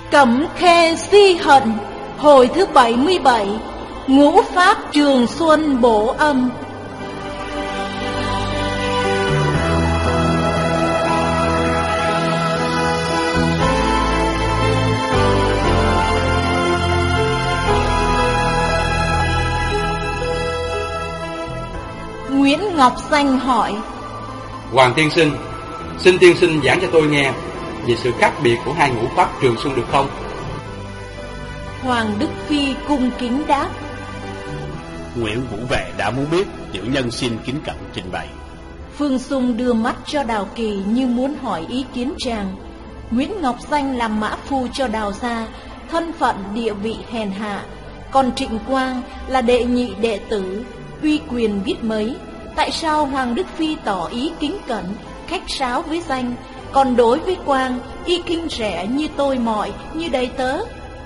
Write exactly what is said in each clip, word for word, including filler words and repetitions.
Cẩm khê si hận, hồi thứ bảy mươi bảy, ngũ pháp trường xuân bổ âm. Nguyễn Ngọc Danh hỏi: Hoàng tiên sinh, xin tiên sinh giảng cho tôi nghe về sự khác biệt của hai ngũ pháp trường xuân được không? Hoàng Đức Phi cung kính đáp: Nguyễn Vũ Vệ đã muốn biết, tiểu nhân xin kính cẩn trình bày. Phương Sung đưa mắt cho Đào Kỳ như muốn hỏi ý kiến chàng. Nguyễn Ngọc Danh làm mã phu cho Đào gia, thân phận địa vị hèn hạ, còn Trịnh Quang là đệ nhị đệ tử, uy quyền biết mấy. Tại sao Hoàng Đức Phi tỏ ý kính cẩn, khách sáo với Danh, còn đối với Quang y khinh rẻ như tôi mọi, như đầy tớ?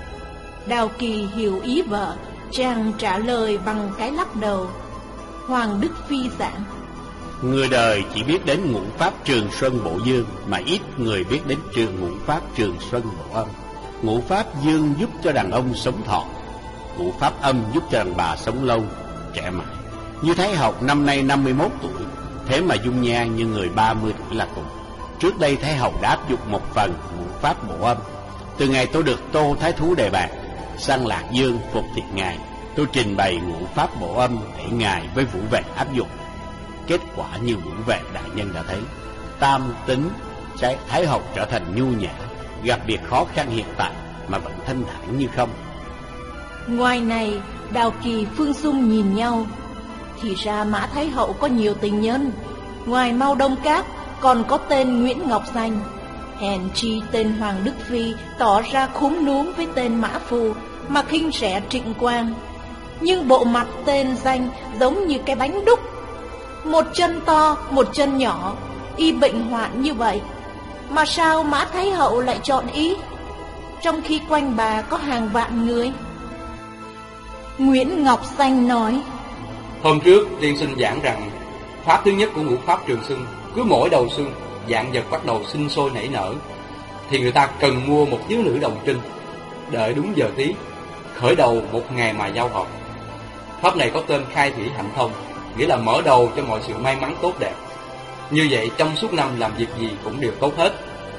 Đào Kỳ hiểu ý vợ, chàng trả lời bằng cái lắc đầu. Hoàng Đức Phi giảng: Người đời chỉ biết đến ngũ pháp trường xuân bổ dương, mà ít người biết đến trường ngũ pháp trường xuân bổ âm. Ngũ pháp dương giúp cho đàn ông sống thọ, ngũ pháp âm giúp cho đàn bà sống lâu, trẻ mãi. Như Thái Học năm nay năm mươi mốt tuổi, thế mà dung nhan như người ba mươi tuổi là cùng. Trước đây Thái Học đã áp dụng một phần ngũ pháp bổ âm. Từ ngày tôi được Tô Thái Thú đề bạt sang Lạc Dương phục thị ngài, tôi trình bày ngũ pháp bổ âm để ngài với Vũ Vệ áp dụng. Kết quả như Vũ Vệ đại nhân đã thấy, tam tính Thái Học trở thành nhu nhã, gặp việc khó khăn hiện tại mà vẫn thanh thản như không. Ngoài này, Đào Kỳ, Phương Dung nhìn nhau. Thì ra Mã Thái Hậu có nhiều tình nhân, ngoài Mao Đông Cát còn có tên Nguyễn Ngọc Danh. Hèn chi tên Hoàng Đức Phi tỏ ra khúm núm với tên Mã Phu mà khinh rẻ Trịnh Quang. Nhưng bộ mặt tên Danh giống như cái bánh đúc, một chân to, một chân nhỏ, y bệnh hoạn như vậy. Mà sao Mã Thái Hậu lại chọn ý, trong khi quanh bà có hàng vạn người? Nguyễn Ngọc Danh nói: Hôm trước tiên sinh giảng rằng pháp thứ nhất của ngũ pháp trường xuân, cứ mỗi đầu xuân vạn vật bắt đầu sinh sôi nảy nở, thì người ta cần mua một thiếu nữ đồng trinh, đợi đúng giờ tí, khởi đầu một ngày mà giao hợp. Pháp này có tên khai thủy hạnh thông, nghĩa là mở đầu cho mọi sự may mắn tốt đẹp. Như vậy trong suốt năm làm việc gì cũng đều tốt hết.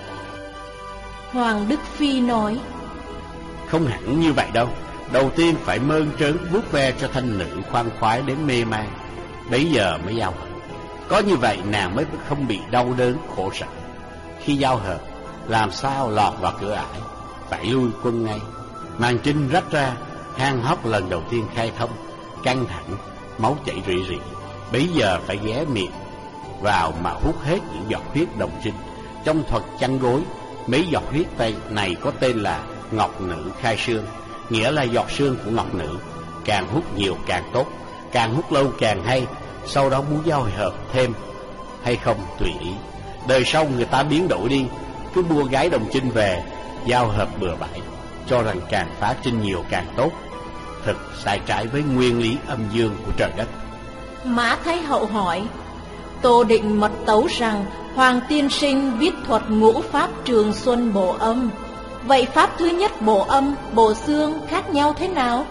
Hoàng Đức Phi nói: Không hẳn như vậy đâu. Đầu tiên phải mơn trớn vuốt ve cho thanh nữ khoan khoái đến mê man, bấy giờ mới giao hợp. Có như vậy nàng mới không bị đau đớn khổ sở. Khi giao hợp, làm sao lọt vào cửa ải, phải lui quân ngay. Màn trinh rách ra, hang hốc lần đầu tiên khai thông, căng thẳng, máu chảy rỉ rỉ. Bấy giờ phải ghé miệng vào mà hút hết những giọt huyết đồng trinh. Trong thuật chăn gối, mấy giọt huyết tay này có tên là ngọc nữ khai xương, nghĩa là giọt xương của ngọc nữ. Càng hút nhiều càng tốt, càng hút lâu càng hay. Sau đó muốn giao hợp thêm hay không tùy ý. Đời sau người ta biến đổi đi, cứ mua gái đồng trinh về giao hợp bừa bãi, cho rằng càng phá trinh nhiều càng tốt. Thực sai trái với nguyên lý âm dương của trời đất. Mã Thái Hậu hỏi: Tô Định mật tấu rằng Hoàng tiên sinh biết thuật ngũ pháp trường xuân bổ âm, vậy pháp thứ nhất bổ âm, bổ xương khác nhau thế nào?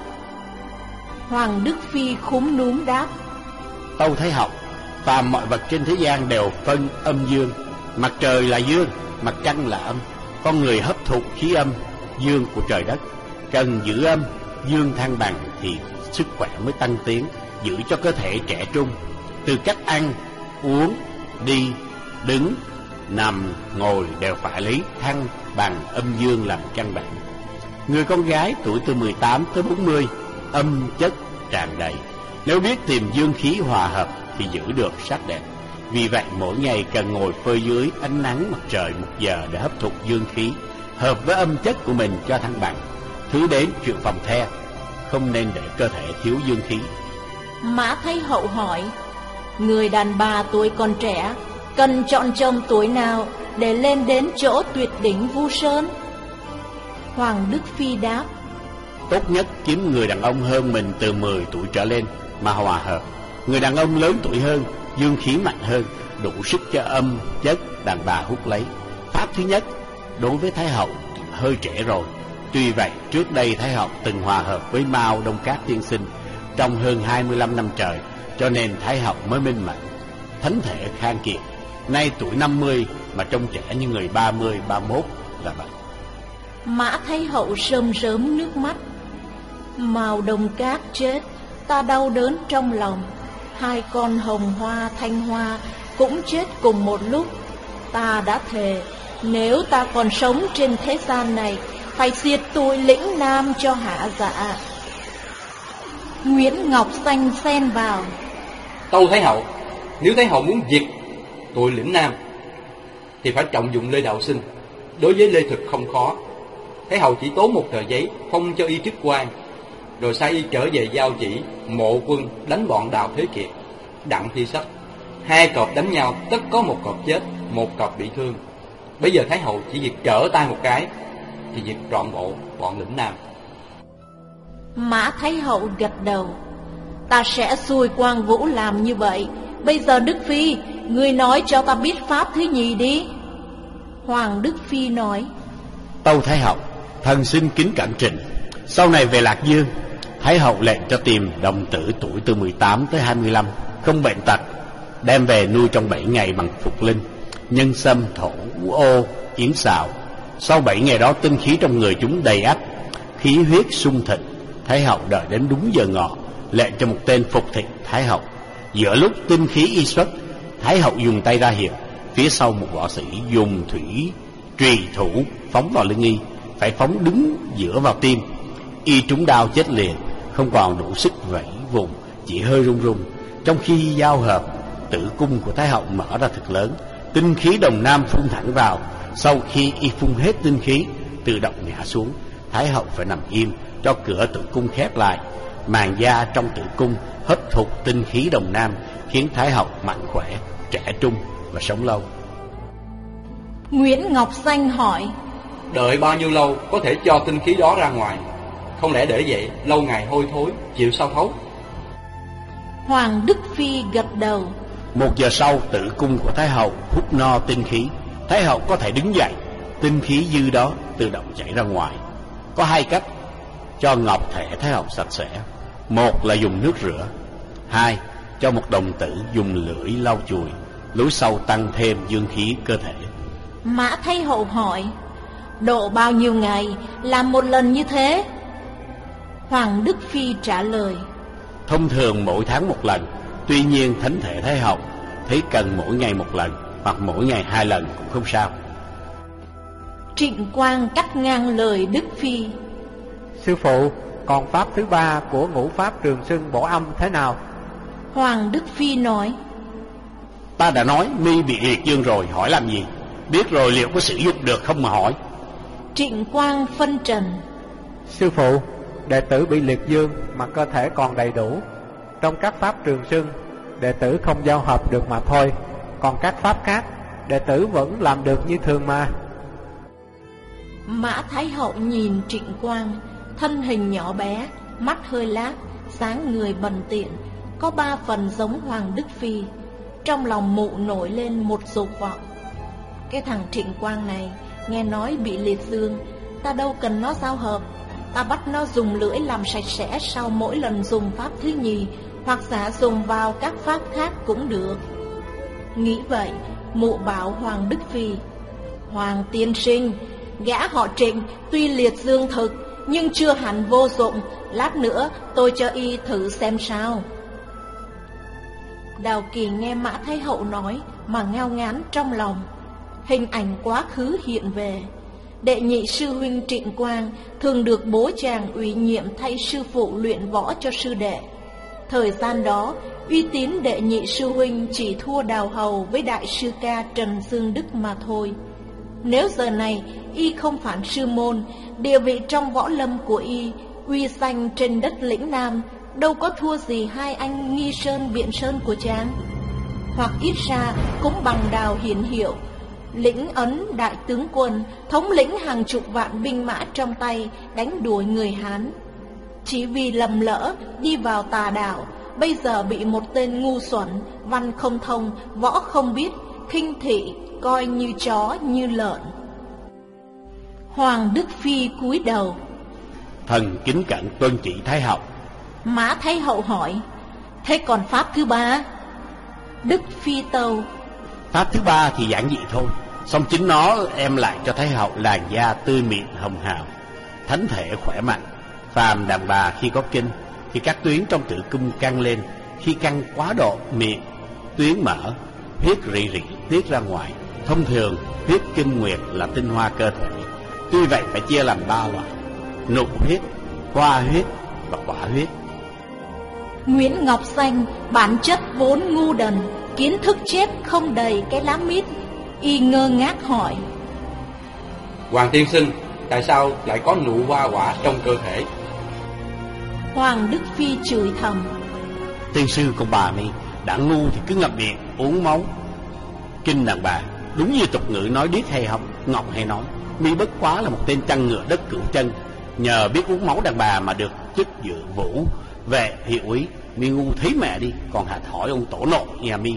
Hoàng Đức Phi khúm núm đáp: Tâu Thái Học, phàm mọi vật trên thế gian đều phân âm dương. Mặt trời là dương, mặt trăng là âm. Con người hấp thụ khí âm, dương của trời đất, cần giữ âm, dương thăng bằng thì sức khỏe mới tăng tiến, giữ cho cơ thể trẻ trung. Từ cách ăn, uống, đi, đứng, nằm, ngồi đều phải lấy thăng bằng âm dương làm căn bản. Người con gái tuổi từ mười tám tới bốn mươi, âm chất tràn đầy. Nếu biết tìm dương khí hòa hợp thì giữ được sắc đẹp. Vì vậy mỗi ngày cần ngồi phơi dưới ánh nắng mặt trời một giờ để hấp thụ dương khí, hợp với âm chất của mình cho thăng bằng. Thứ đến chuyện phòng the, không nên để cơ thể thiếu dương khí. Mã Thái Hậu hỏi: Người đàn bà tuổi còn trẻ cần chọn chồng tuổi nào để lên đến chỗ tuyệt đỉnh Vu Sơn? Hoàng Đức Phi đáp: Tốt nhất kiếm người đàn ông hơn mình từ mười tuổi trở lên mà hòa hợp. Người đàn ông lớn tuổi hơn, dương khí mạnh hơn, đủ sức cho âm chất đàn bà hút lấy. Pháp thứ nhất đối với Thái Hậu hơi trẻ rồi, Tuy vậy, trước đây Thái học từng hòa hợp với Mao Đông Các tiên sinh trong hơn hai mươi lăm năm trời, cho nên Thái học mới minh mẫn, thánh thể khang kiệt. Nay tuổi năm mươi mà trông trẻ như người ba mươi, ba mươi mốt là vậy. Mã Thái hậu rơm rớm nước mắt. Mao Đông Các chết, ta đau đớn trong lòng. Hai con Hồng Hoa, Thanh Hoa cũng chết cùng một lúc. Ta đã thề, nếu ta còn sống trên thế gian này, phải diệt tụi lĩnh Nam cho hạ dạ. Nguyễn Ngọc Xanh xen vào. Tâu Thái hậu, nếu Thái hậu muốn diệt tụi lĩnh Nam thì phải trọng dụng Lê Đạo Sinh. Đối với Lê Thực không khó. Thái hậu chỉ tốn một tờ giấy phong cho y chức quan, rồi sai y trở về giao chỉ mộ quân đánh bọn Đào Thế Kiệt, Đặng Thi Sách. Hai cọp đánh nhau, tất có một cọp chết, một cọp bị thương. Bây giờ Thái hậu chỉ việc trở tay một cái thì diệt trọn bộ bọn lĩnh Nam. Mã Thái hậu gật đầu. Ta sẽ xui Quang Vũ làm như vậy. Bây giờ Đức Phi, ngươi nói cho ta biết pháp thứ nhì đi. Hoàng Đức Phi nói. Tâu Thái hậu, thần xin kính cẩn trình. Sau này về Lạc Dương, Thái hậu lệnh cho tìm đồng tử tuổi từ mười tám tới hai mươi lăm, không bệnh tật, đem về nuôi trong bảy ngày bằng phục linh, nhân sâm, thổ, ô, yến xào. Sau bảy ngày đó tinh khí trong người chúng đầy ắp, khí huyết sung thịnh. Thái hậu đợi đến đúng giờ ngọ, lệnh cho một tên phục thị Thái hậu. Giữa lúc tinh khí y xuất, Thái hậu dùng tay ra hiệu, phía sau một võ sĩ dùng thủy trùy thủ phóng vào lưng y, phải phóng đứng giữa vào tim. Y trúng đao chết liền, không còn đủ sức vẫy vùng, chỉ hơi run run. Trong khi giao hợp, tử cung của Thái hậu mở ra thật lớn, tinh khí Đồng Nam phun thẳng vào. Sau khi y phun hết tinh khí, tự động ngã xuống. Thái hậu phải nằm im cho cửa tử cung khép lại. Màng da trong tử cung hấp thụ tinh khí Đồng Nam, khiến Thái hậu mạnh khỏe, trẻ trung và sống lâu. Nguyễn Ngọc Xanh hỏi. Đợi bao nhiêu lâu có thể cho tinh khí đó ra ngoài? Không lẽ để vậy lâu ngày hôi thối, chịu sao thấu? Hoàng Đức Phi gật đầu. Một giờ sau, tử cung của Thái hậu hút no tinh khí. Thái hậu có thể đứng dậy, tinh khí dư đó tự động chảy ra ngoài. Có hai cách cho ngọc thể Thái hậu sạch sẽ. Một là dùng nước rửa. Hai, cho một đồng tử dùng lưỡi lau chùi, lối sau tăng thêm dương khí cơ thể. Mã Thái hậu hỏi. Độ bao nhiêu ngày làm một lần như thế? Hoàng Đức Phi trả lời. Thông thường mỗi tháng một lần. Tuy nhiên thánh thể Thái hậu thấy cần mỗi ngày một lần, hoặc mỗi ngày hai lần cũng không sao. Trịnh Quang cắt ngang lời Đức Phi. Sư phụ, còn pháp thứ ba của ngũ pháp Trường Xưng Bổ Âm thế nào? Hoàng Đức Phi nói. Ta đã nói mi bị liệt dương rồi, hỏi làm gì? Biết rồi liệu có sử dụng được không mà hỏi? Trịnh Quang phân trần. Sư phụ, đệ tử bị liệt dương mà cơ thể còn đầy đủ. Trong các pháp Trường Xưng, đệ tử không giao hợp được mà thôi. Còn các pháp khác, đệ tử vẫn làm được như thường mà. Mã Thái hậu nhìn Trịnh Quang, thân hình nhỏ bé, mắt hơi lác, dáng người bần tiện, có ba phần giống Hoàng Đức Phi. Trong lòng mụ nổi lên một dục vọng. Cái thằng Trịnh Quang này, nghe nói bị liệt dương, ta đâu cần nó giao hợp. Ta bắt nó dùng lưỡi làm sạch sẽ sau mỗi lần dùng pháp thứ nhì, hoặc giả dùng vào các pháp khác cũng được. Nghĩ vậy, mụ bảo Hoàng Đức Phi. Hoàng tiên sinh, gã họ Trịnh tuy liệt dương thực, nhưng chưa hẳn vô dụng. Lát nữa tôi cho y thử xem sao. Đào Kỳ nghe Mã Thái hậu nói mà ngao ngán trong lòng. Hình ảnh quá khứ hiện về. Đệ nhị sư huynh Trịnh Quang thường được bố chàng ủy nhiệm thay sư phụ luyện võ cho sư đệ. Thời gian đó, uy tín đệ nhị sư huynh chỉ thua Đào Hầu với đại sư ca Trần Dương Đức mà thôi. Nếu giờ này y không phản sư môn, địa vị trong võ lâm của y, uy danh trên đất lĩnh Nam, đâu có thua gì hai anh Nghi Sơn Biện Sơn của chàng. Hoặc ít ra cũng bằng Đào Hiển Hiệu, lĩnh Ấn đại tướng quân, thống lĩnh hàng chục vạn binh mã trong tay, đánh đuổi người Hán. Chỉ vì lầm lỡ đi vào tà đạo, bây giờ bị một tên ngu xuẩn, văn không thông, võ không biết, khinh thị, coi như chó như lợn. Hoàng Đức Phi cúi đầu. Thần kính cẩn tuân chỉ Thái hậu. Mã Thái hậu hỏi: thế còn pháp thứ ba? Đức Phi tâu: Pháp thứ ba thì giản dị thôi, song chính nó em lại cho Thái hậu làn da tươi mịn hồng hào, thánh thể khỏe mạnh. Phàm đàn bà khi có kinh thì các tuyến trong tử cung căng lên, khi căng quá độ miệng tuyến mở, huyết rỉ rỉ tiết ra ngoài. Thông thường huyết kinh nguyệt là tinh hoa cơ thể, tuy vậy phải chia làm ba loại: nụ huyết, hoa huyết và quả huyết. Nguyễn Ngọc Xanh bản chất vốn ngu đần, kiến thức chép không đầy cái lá mít. Y ngơ ngác hỏi: Hoàng tiên sinh, tại sao lại có nụ hoa quả trong cơ thể? Hoàng Đức Phi chửi thầm: Tiên sư con bà mi đã ngu thì cứ ngậm miệng uống máu kinh đàn bà. Đúng như tục ngữ nói điếc hay không, ngọng hay nói, mi bất quá là một tên chăn ngựa đất cửu chân, nhờ biết uống máu đàn bà mà được chức dự vũ vệ hiệu úy. Mi ngu thấy mẹ đi, còn hạt hỏi ông tổ nội nhà mi.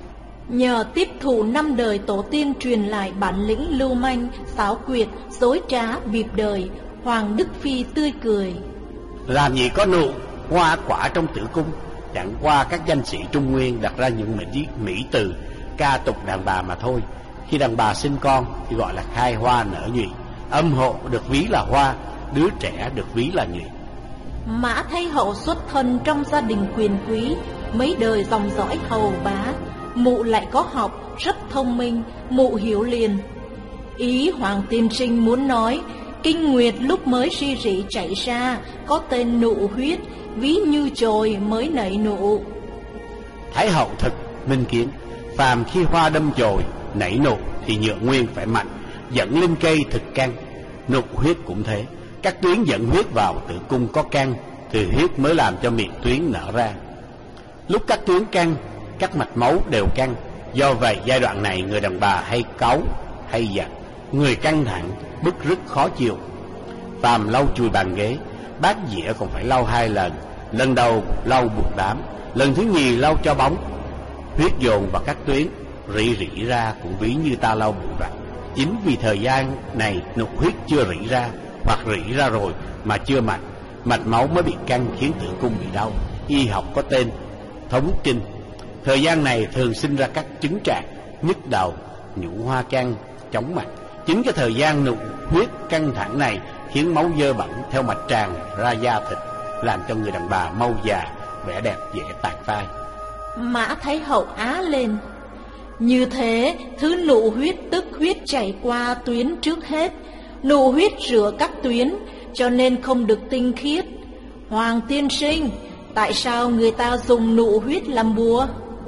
Nhờ tiếp thụ năm đời tổ tiên truyền lại bản lĩnh lưu manh, xáo quyệt, dối trá, bịp đời, Hoàng Đức Phi tươi cười: làm gì có nụ hoa quả trong tử cung, chẳng qua các danh sĩ Trung Nguyên đặt ra những mỹ, mỹ từ ca tục đàn bà mà thôi. Khi đàn bà sinh con thì gọi là khai hoa nở nhụy, âm hộ được ví là hoa, đứa trẻ được ví là nhụy. Mã Thái hậu xuất thân trong gia đình quyền quý, mấy đời dòng dõi hầu bá. Mụ lại có học, rất thông minh, mụ hiểu liền. Ý Hoàng tiên sinh muốn nói, kinh nguyệt lúc mới suy rỉ chảy ra, có tên nụ huyết, ví như chồi mới nảy nụ. Thái hậu thực minh kiến, phàm khi hoa đâm chồi nảy nụ thì nhựa nguyên phải mạnh, dẫn lên cây thực căng. Nụ huyết cũng thế, các tuyến dẫn huyết vào tử cung có căng thì huyết mới làm cho miệng tuyến nở ra. Lúc các tuyến căng, các mạch máu đều căng. Do vậy giai đoạn này người đàn bà hay cáu hay giận, người căng thẳng, bứt rứt khó chịu. Phàm lau chùi bàn ghế, bát dĩa còn phải lau hai lần. Lần đầu lau bụt đám, lần thứ nhì lau cho bóng. Huyết dồn vào các tuyến rỉ rỉ ra cũng ví như ta lau bụi vậy. Chính vì thời gian này nụ huyết chưa rỉ ra, hoặc rỉ ra rồi mà chưa mạnh, mạch máu mới bị căng khiến tử cung bị đau. Y học có tên thống kinh. Thời gian này thường sinh ra các chứng trạng nhức đầu, nhũ hoa căng, chóng mặt. Chính cái thời gian nụ huyết căng thẳng này khiến máu dơ bẩn theo mạch tràn ra da thịt, làm cho người đàn bà mau già, vẻ đẹp dễ tàn phai. Mã Thái hậu á lên: như thế, thứ nụ huyết tức huyết chảy qua tuyến trước hết. Nụ huyết rửa các tuyến, cho nên không được tinh khiết. Hoàng tiên sinh, tại sao người ta dùng nụ huyết làm bùa?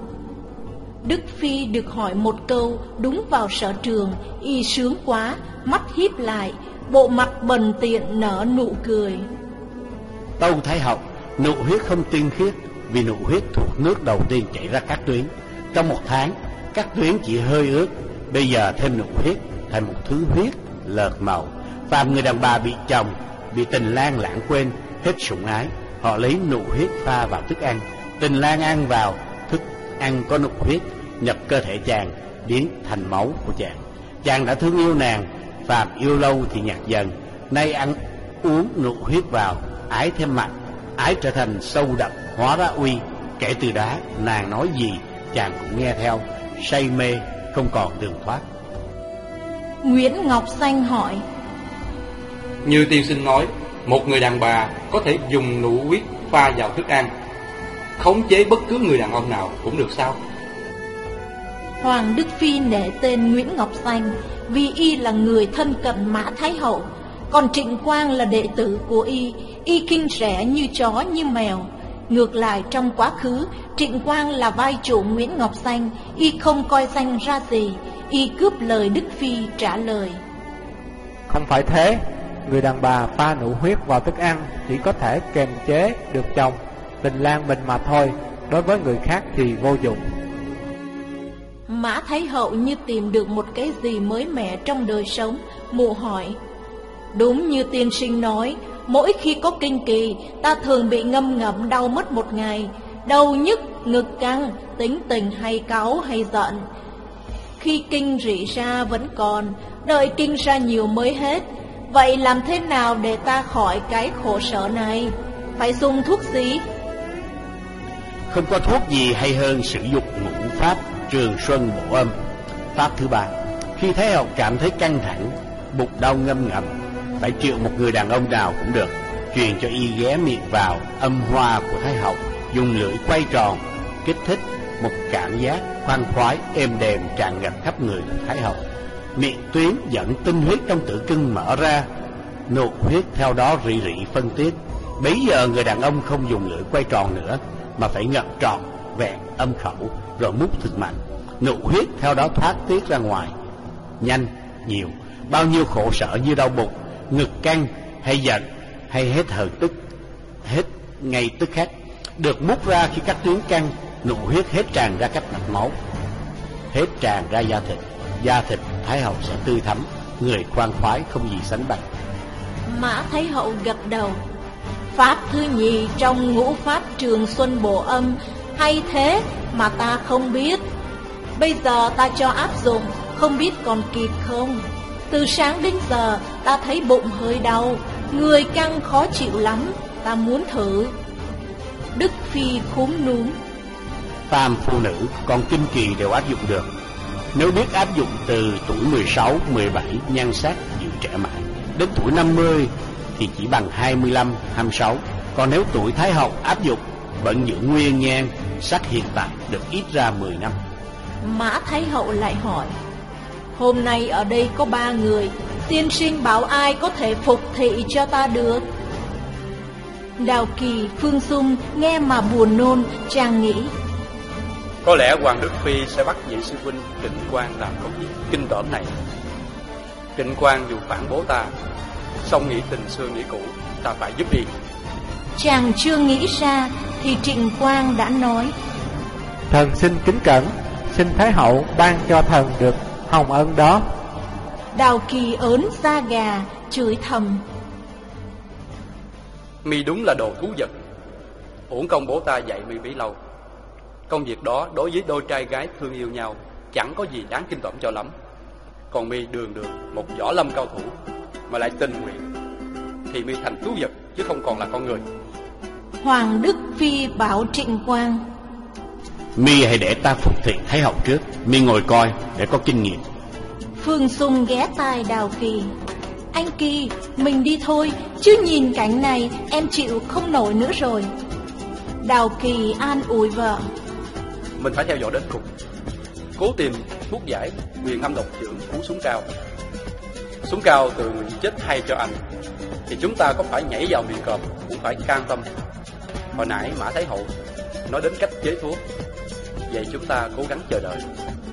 Đức Phi được hỏi một câu đúng vào sở trường, y sướng quá, mắt híp lại, bộ mặt bần tiện nở nụ cười. Tâu Thái hậu, nụ huyết không tinh khiết, vì nụ huyết thuộc nước đầu tiên chảy ra các tuyến. Trong một tháng, các tuyến chỉ hơi ướt, bây giờ thêm nụ huyết thành một thứ huyết lợt màu. Phàm người đàn bà bị chồng, bị tình lang lãng quên, hết sủng ái, họ lấy nụ huyết pha vào thức ăn. Tình lang ăn vào thức ăn có nụ huyết, nhập cơ thể chàng, biến thành máu của chàng. Chàng đã thương yêu nàng, phàm yêu lâu thì nhạt dần. Nay ăn uống nụ huyết vào, ái thêm mạnh, ái trở thành sâu đậm, hóa ra uy. Kể từ đó nàng nói gì chàng cũng nghe theo, say mê không còn đường thoát. Nguyễn Ngọc Xanh hỏi: như tiên sinh nói, một người đàn bà có thể dùng nụ huyết pha vào thức ăn, khống chế bất cứ người đàn ông nào cũng được sao? Hoàng Đức Phi nể tên Nguyễn Ngọc Xanh vì y là người thân cận Mã Thái hậu, còn Trịnh Quang là đệ tử của y, y kinh rẻ như chó như mèo. Ngược lại trong quá khứ, Trịnh Quang là vai chủ Nguyễn Ngọc Xanh, y không coi Xanh ra gì, y cướp lời Đức Phi trả lời: không phải thế, người đàn bà pha nụ huyết vào thức ăn chỉ có thể kềm chế được chồng, tình lang mình mà thôi, đối với người khác thì vô dụng. Mã Thái hậu như tìm được một cái gì mới mẻ trong đời sống, mụ hỏi: đúng như tiên sinh nói, mỗi khi có kinh kỳ, ta thường bị ngâm ngẫm đau mất một ngày, đầu nhức, ngực căng, tính tình hay cáu hay giận. Khi kinh rỉ ra vẫn còn, đợi kinh ra nhiều mới hết. Vậy làm thế nào để ta khỏi cái khổ sở này? Phải dùng thuốc gì? Không có thuốc gì hay hơn sử dụng ngũ pháp Trường Xuân Bổ Âm. Pháp thứ ba, khi Thái Hậu cảm thấy căng thẳng, bụng đau ngâm ngầm, phải triệu một người đàn ông nào cũng được, truyền cho y ghé miệng vào âm hoa của Thái Hậu, dùng lưỡi quay tròn, kích thích một cảm giác khoan khoái êm đềm tràn ngập khắp người Thái Hậu. Miệng tuyến dẫn tinh huyết trong tử cung mở ra, nộ huyết theo đó rỉ rỉ phân tiết. Bấy giờ người đàn ông không dùng lưỡi quay tròn nữa, mà phải ngậm tròn vẹn âm khẩu rồi mút thật mạnh. Nộ huyết theo đó thoát tiết ra ngoài, nhanh, nhiều, bao nhiêu khổ sở như đau bụng, ngực căng hay giận hay hết hơi tức, hết ngay tức khắc, được mút ra khi các tuyến căng. Nụ huyết hết tràn ra các mạch máu, hết tràn ra da thịt, da thịt Thái Hậu sẽ tươi thắm, người khoan khoái không gì sánh bằng. Mã Thái Hậu gật đầu. Pháp thứ nhì trong ngũ pháp Trường Xuân Bổ Âm hay thế mà ta không biết. Bây giờ ta cho áp dụng, không biết còn kịp không? Từ sáng đến giờ ta thấy bụng hơi đau, người căng khó chịu lắm, ta muốn thử. Đức Phi khúm núm. Phàm phụ nữ còn kinh kỳ đều áp dụng được. Nếu biết áp dụng từ tuổi mười sáu, mười bảy nhan sắc giữ trẻ mãi, đến tuổi năm mươi thì chỉ bằng hai mươi lăm, hai mươi sáu. Còn nếu tuổi Thái Hậu áp dụng vẫn giữ nguyên nhan sắc hiện tại được ít ra mười năm. Mã Thái Hậu lại hỏi, hôm nay ở đây có ba người, tiên sinh bảo ai có thể phục thị cho ta được? Đào Kỳ, Phương Dung nghe mà buồn nôn, chàng nghĩ, có lẽ Hoàng Đức Phi sẽ bắt nhị sư huynh Trịnh Quang làm công việc kinh tởm này. Trịnh Quang dù phản bố ta, song nghĩ tình xưa nghĩ cũ, ta phải giúp y. Chàng chưa nghĩ ra thì Trịnh Quang đã nói, thần xin kính cẩn, xin Thái Hậu ban cho thần được hồng ân đó. Đào Kỳ ớn da gà, chửi thầm, mi đúng là đồ thú vật, uổng công bố ta dạy mi bấy lâu. Công việc đó đối với đôi trai gái thương yêu nhau chẳng có gì đáng kinh tởm cho lắm. Còn mi đường đường một võ lâm cao thủ mà lại tình nguyện thì mi thành thú vật chứ không còn là con người. Hoàng Đức Phi bảo Trịnh Quang, mi hãy để ta phục thị Thái Hậu trước, mi ngồi coi để có kinh nghiệm. Phương Dung ghé tai Đào Kỳ, anh Kỳ, mình đi thôi, chứ nhìn cảnh này em chịu không nổi nữa rồi. Đào Kỳ an ủi vợ, mình phải theo dõi đến cùng, cố tìm thuốc giải quyền âm độc trưởng cú súng cao. Súng cao từ người chết hay cho anh thì chúng ta có phải nhảy vào miệng cọp cũng phải can tâm. Hồi nãy Mã Thái Hậu nói đến cách chế thuốc, vậy chúng ta cố gắng chờ đợi.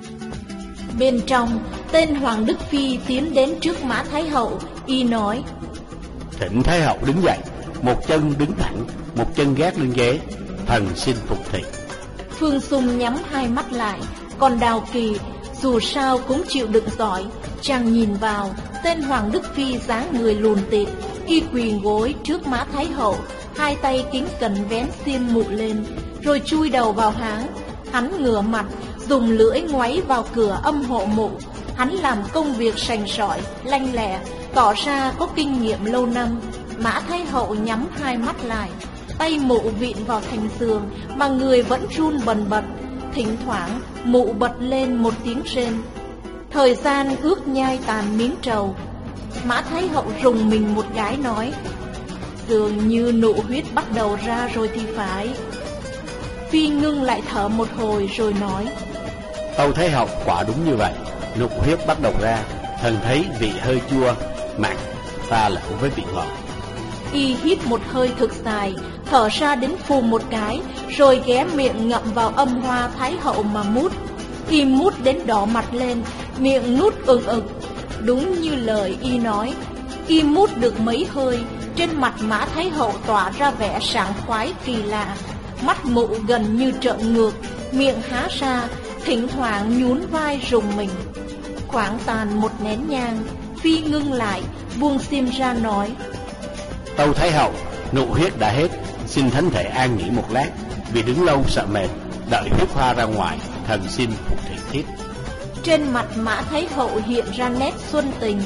Bên trong, tên Hoàng Đức Phi tiến đến trước Mã Thái Hậu, y nói, thỉnh Thái Hậu đứng dậy, một chân đứng thẳng, một chân gác lên ghế, thần xin phục thị. Phương Dung nhắm hai mắt lại, còn Đào Kỳ dù sao cũng chịu đựng giỏi. Chàng nhìn vào, tên Hoàng Đức Phi dáng người lùn tịt, y quỳ gối trước Mã Thái Hậu, hai tay kính cẩn vén xiêm mụ lên, rồi chui đầu vào háng. Hắn ngửa mặt, dùng lưỡi ngoáy vào cửa âm hộ mụ. Hắn làm công việc sành sỏi, lanh lẹ, tỏ ra có kinh nghiệm lâu năm. Mã Thái Hậu nhắm hai mắt lại, tay mụ vịn vào thành giường mà người vẫn run bần bật. Thỉnh thoảng mụ bật lên một tiếng rên. Thời gian ước nhai tàn miếng trầu. Mã Thái Hậu rùng mình một cái nói, dường như nụ huyết bắt đầu ra rồi thì phải. Phi ngưng lại thở một hồi rồi nói, tâu Thái Hậu quả đúng như vậy, nụ huyết bắt đầu ra, thần thấy vị hơi chua, mặn, pha lẫn với vị ngọt. Y hít một hơi thực dài, thở ra đến phù một cái, rồi ghé miệng ngậm vào âm hoa Thái Hậu mà mút. Y mút đến đỏ mặt lên, miệng nút ừng ực. Đúng như lời y nói, y mút được mấy hơi, trên mặt Mã Thái Hậu tỏa ra vẻ sảng khoái kỳ lạ. Mắt mụ gần như trợn ngược, miệng há ra, thỉnh thoảng nhún vai rùng mình. Khoảng tàn một nén nhang, Phi ngưng lại, buông xiêm ra nói, tâu Thái Hậu, nụ huyết đã hết, xin thánh thể an nghỉ một lát, vì đứng lâu sợ mệt, đợi huyết hoa ra ngoài, thần xin phục thị thiếp. Trên mặt Mã Thái Hậu hiện ra nét xuân tình.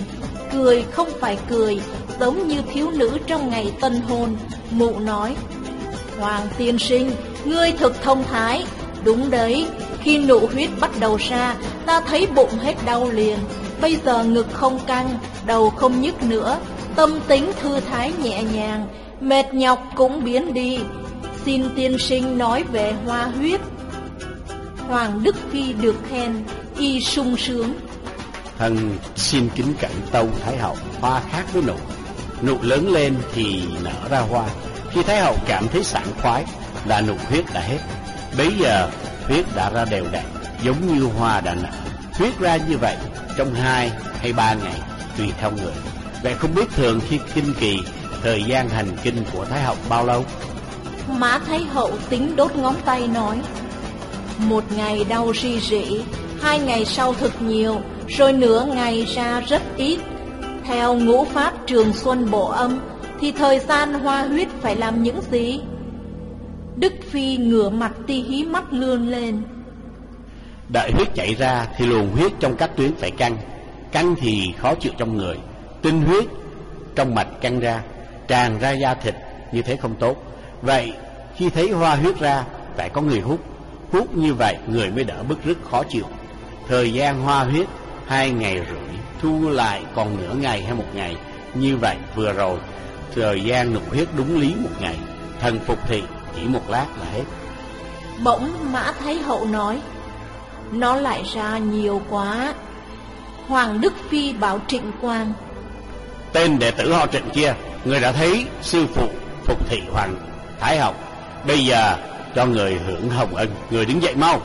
cười không phải cười, giống như thiếu nữ trong ngày tân hôn. Mụ nói: Hoàng tiên sinh, ngươi thực thông thái. Đúng đấy, khi nụ huyết bắt đầu ra, ta thấy bụng hết đau liền. Bây giờ ngực không căng, đầu không nhức nữa, tâm tính thư thái nhẹ nhàng, mệt nhọc cũng biến đi. Xin tiên sinh nói về hoa huyết. Hoàng Đức Phi được khen, y sung sướng. Thần xin kính cẩn tâu Thái hậu, hoa khác với nụ. Nụ lớn lên thì nở ra hoa. Khi Thái hậu cảm thấy sảng khoái là nụ huyết đã hết. Bấy giờ huyết đã ra đều đặn, giống như hoa đã nở. Huyết ra như vậy trong hai hay ba ngày tùy theo người. Vậy không biết thường khi kinh kỳ, thời gian hành kinh của Thái hậu bao lâu? Mã Thái hậu tính đốt ngón tay nói: Một ngày đau ri rỉ, hai ngày sau thực nhiều, rồi nửa ngày ra rất ít. Theo ngũ pháp trường xuân bổ âm thì thời gian hoa huyết phải làm những gì? Đức Phi ngửa mặt ti hí mắt lươn lên. Đợi huyết chảy ra thì luồng huyết trong các tuyến phải căng. Căng thì khó chịu trong người. Tinh huyết trong mạch căng ra, tràn ra da thịt, như thế không tốt. Vậy khi thấy hoa huyết ra phải có người hút. Hút như vậy người mới đỡ bức rứt khó chịu. Thời gian hoa huyết hai ngày rưỡi, thu lại còn nửa ngày hay một ngày. Như vậy vừa rồi, thời gian nụ huyết đúng lý một ngày. Thần phục thị chỉ một lát là hết. Bỗng Mã Thái hậu nói: Nó lại ra nhiều quá. Hoàng Đức Phi bảo Trịnh Quang: Tên đệ tử họ Trịnh kia, người đã thấy sư phụ phục thị Hoàng Thái hậu. Bây giờ cho người hưởng hồng ân. Người đứng dậy mau.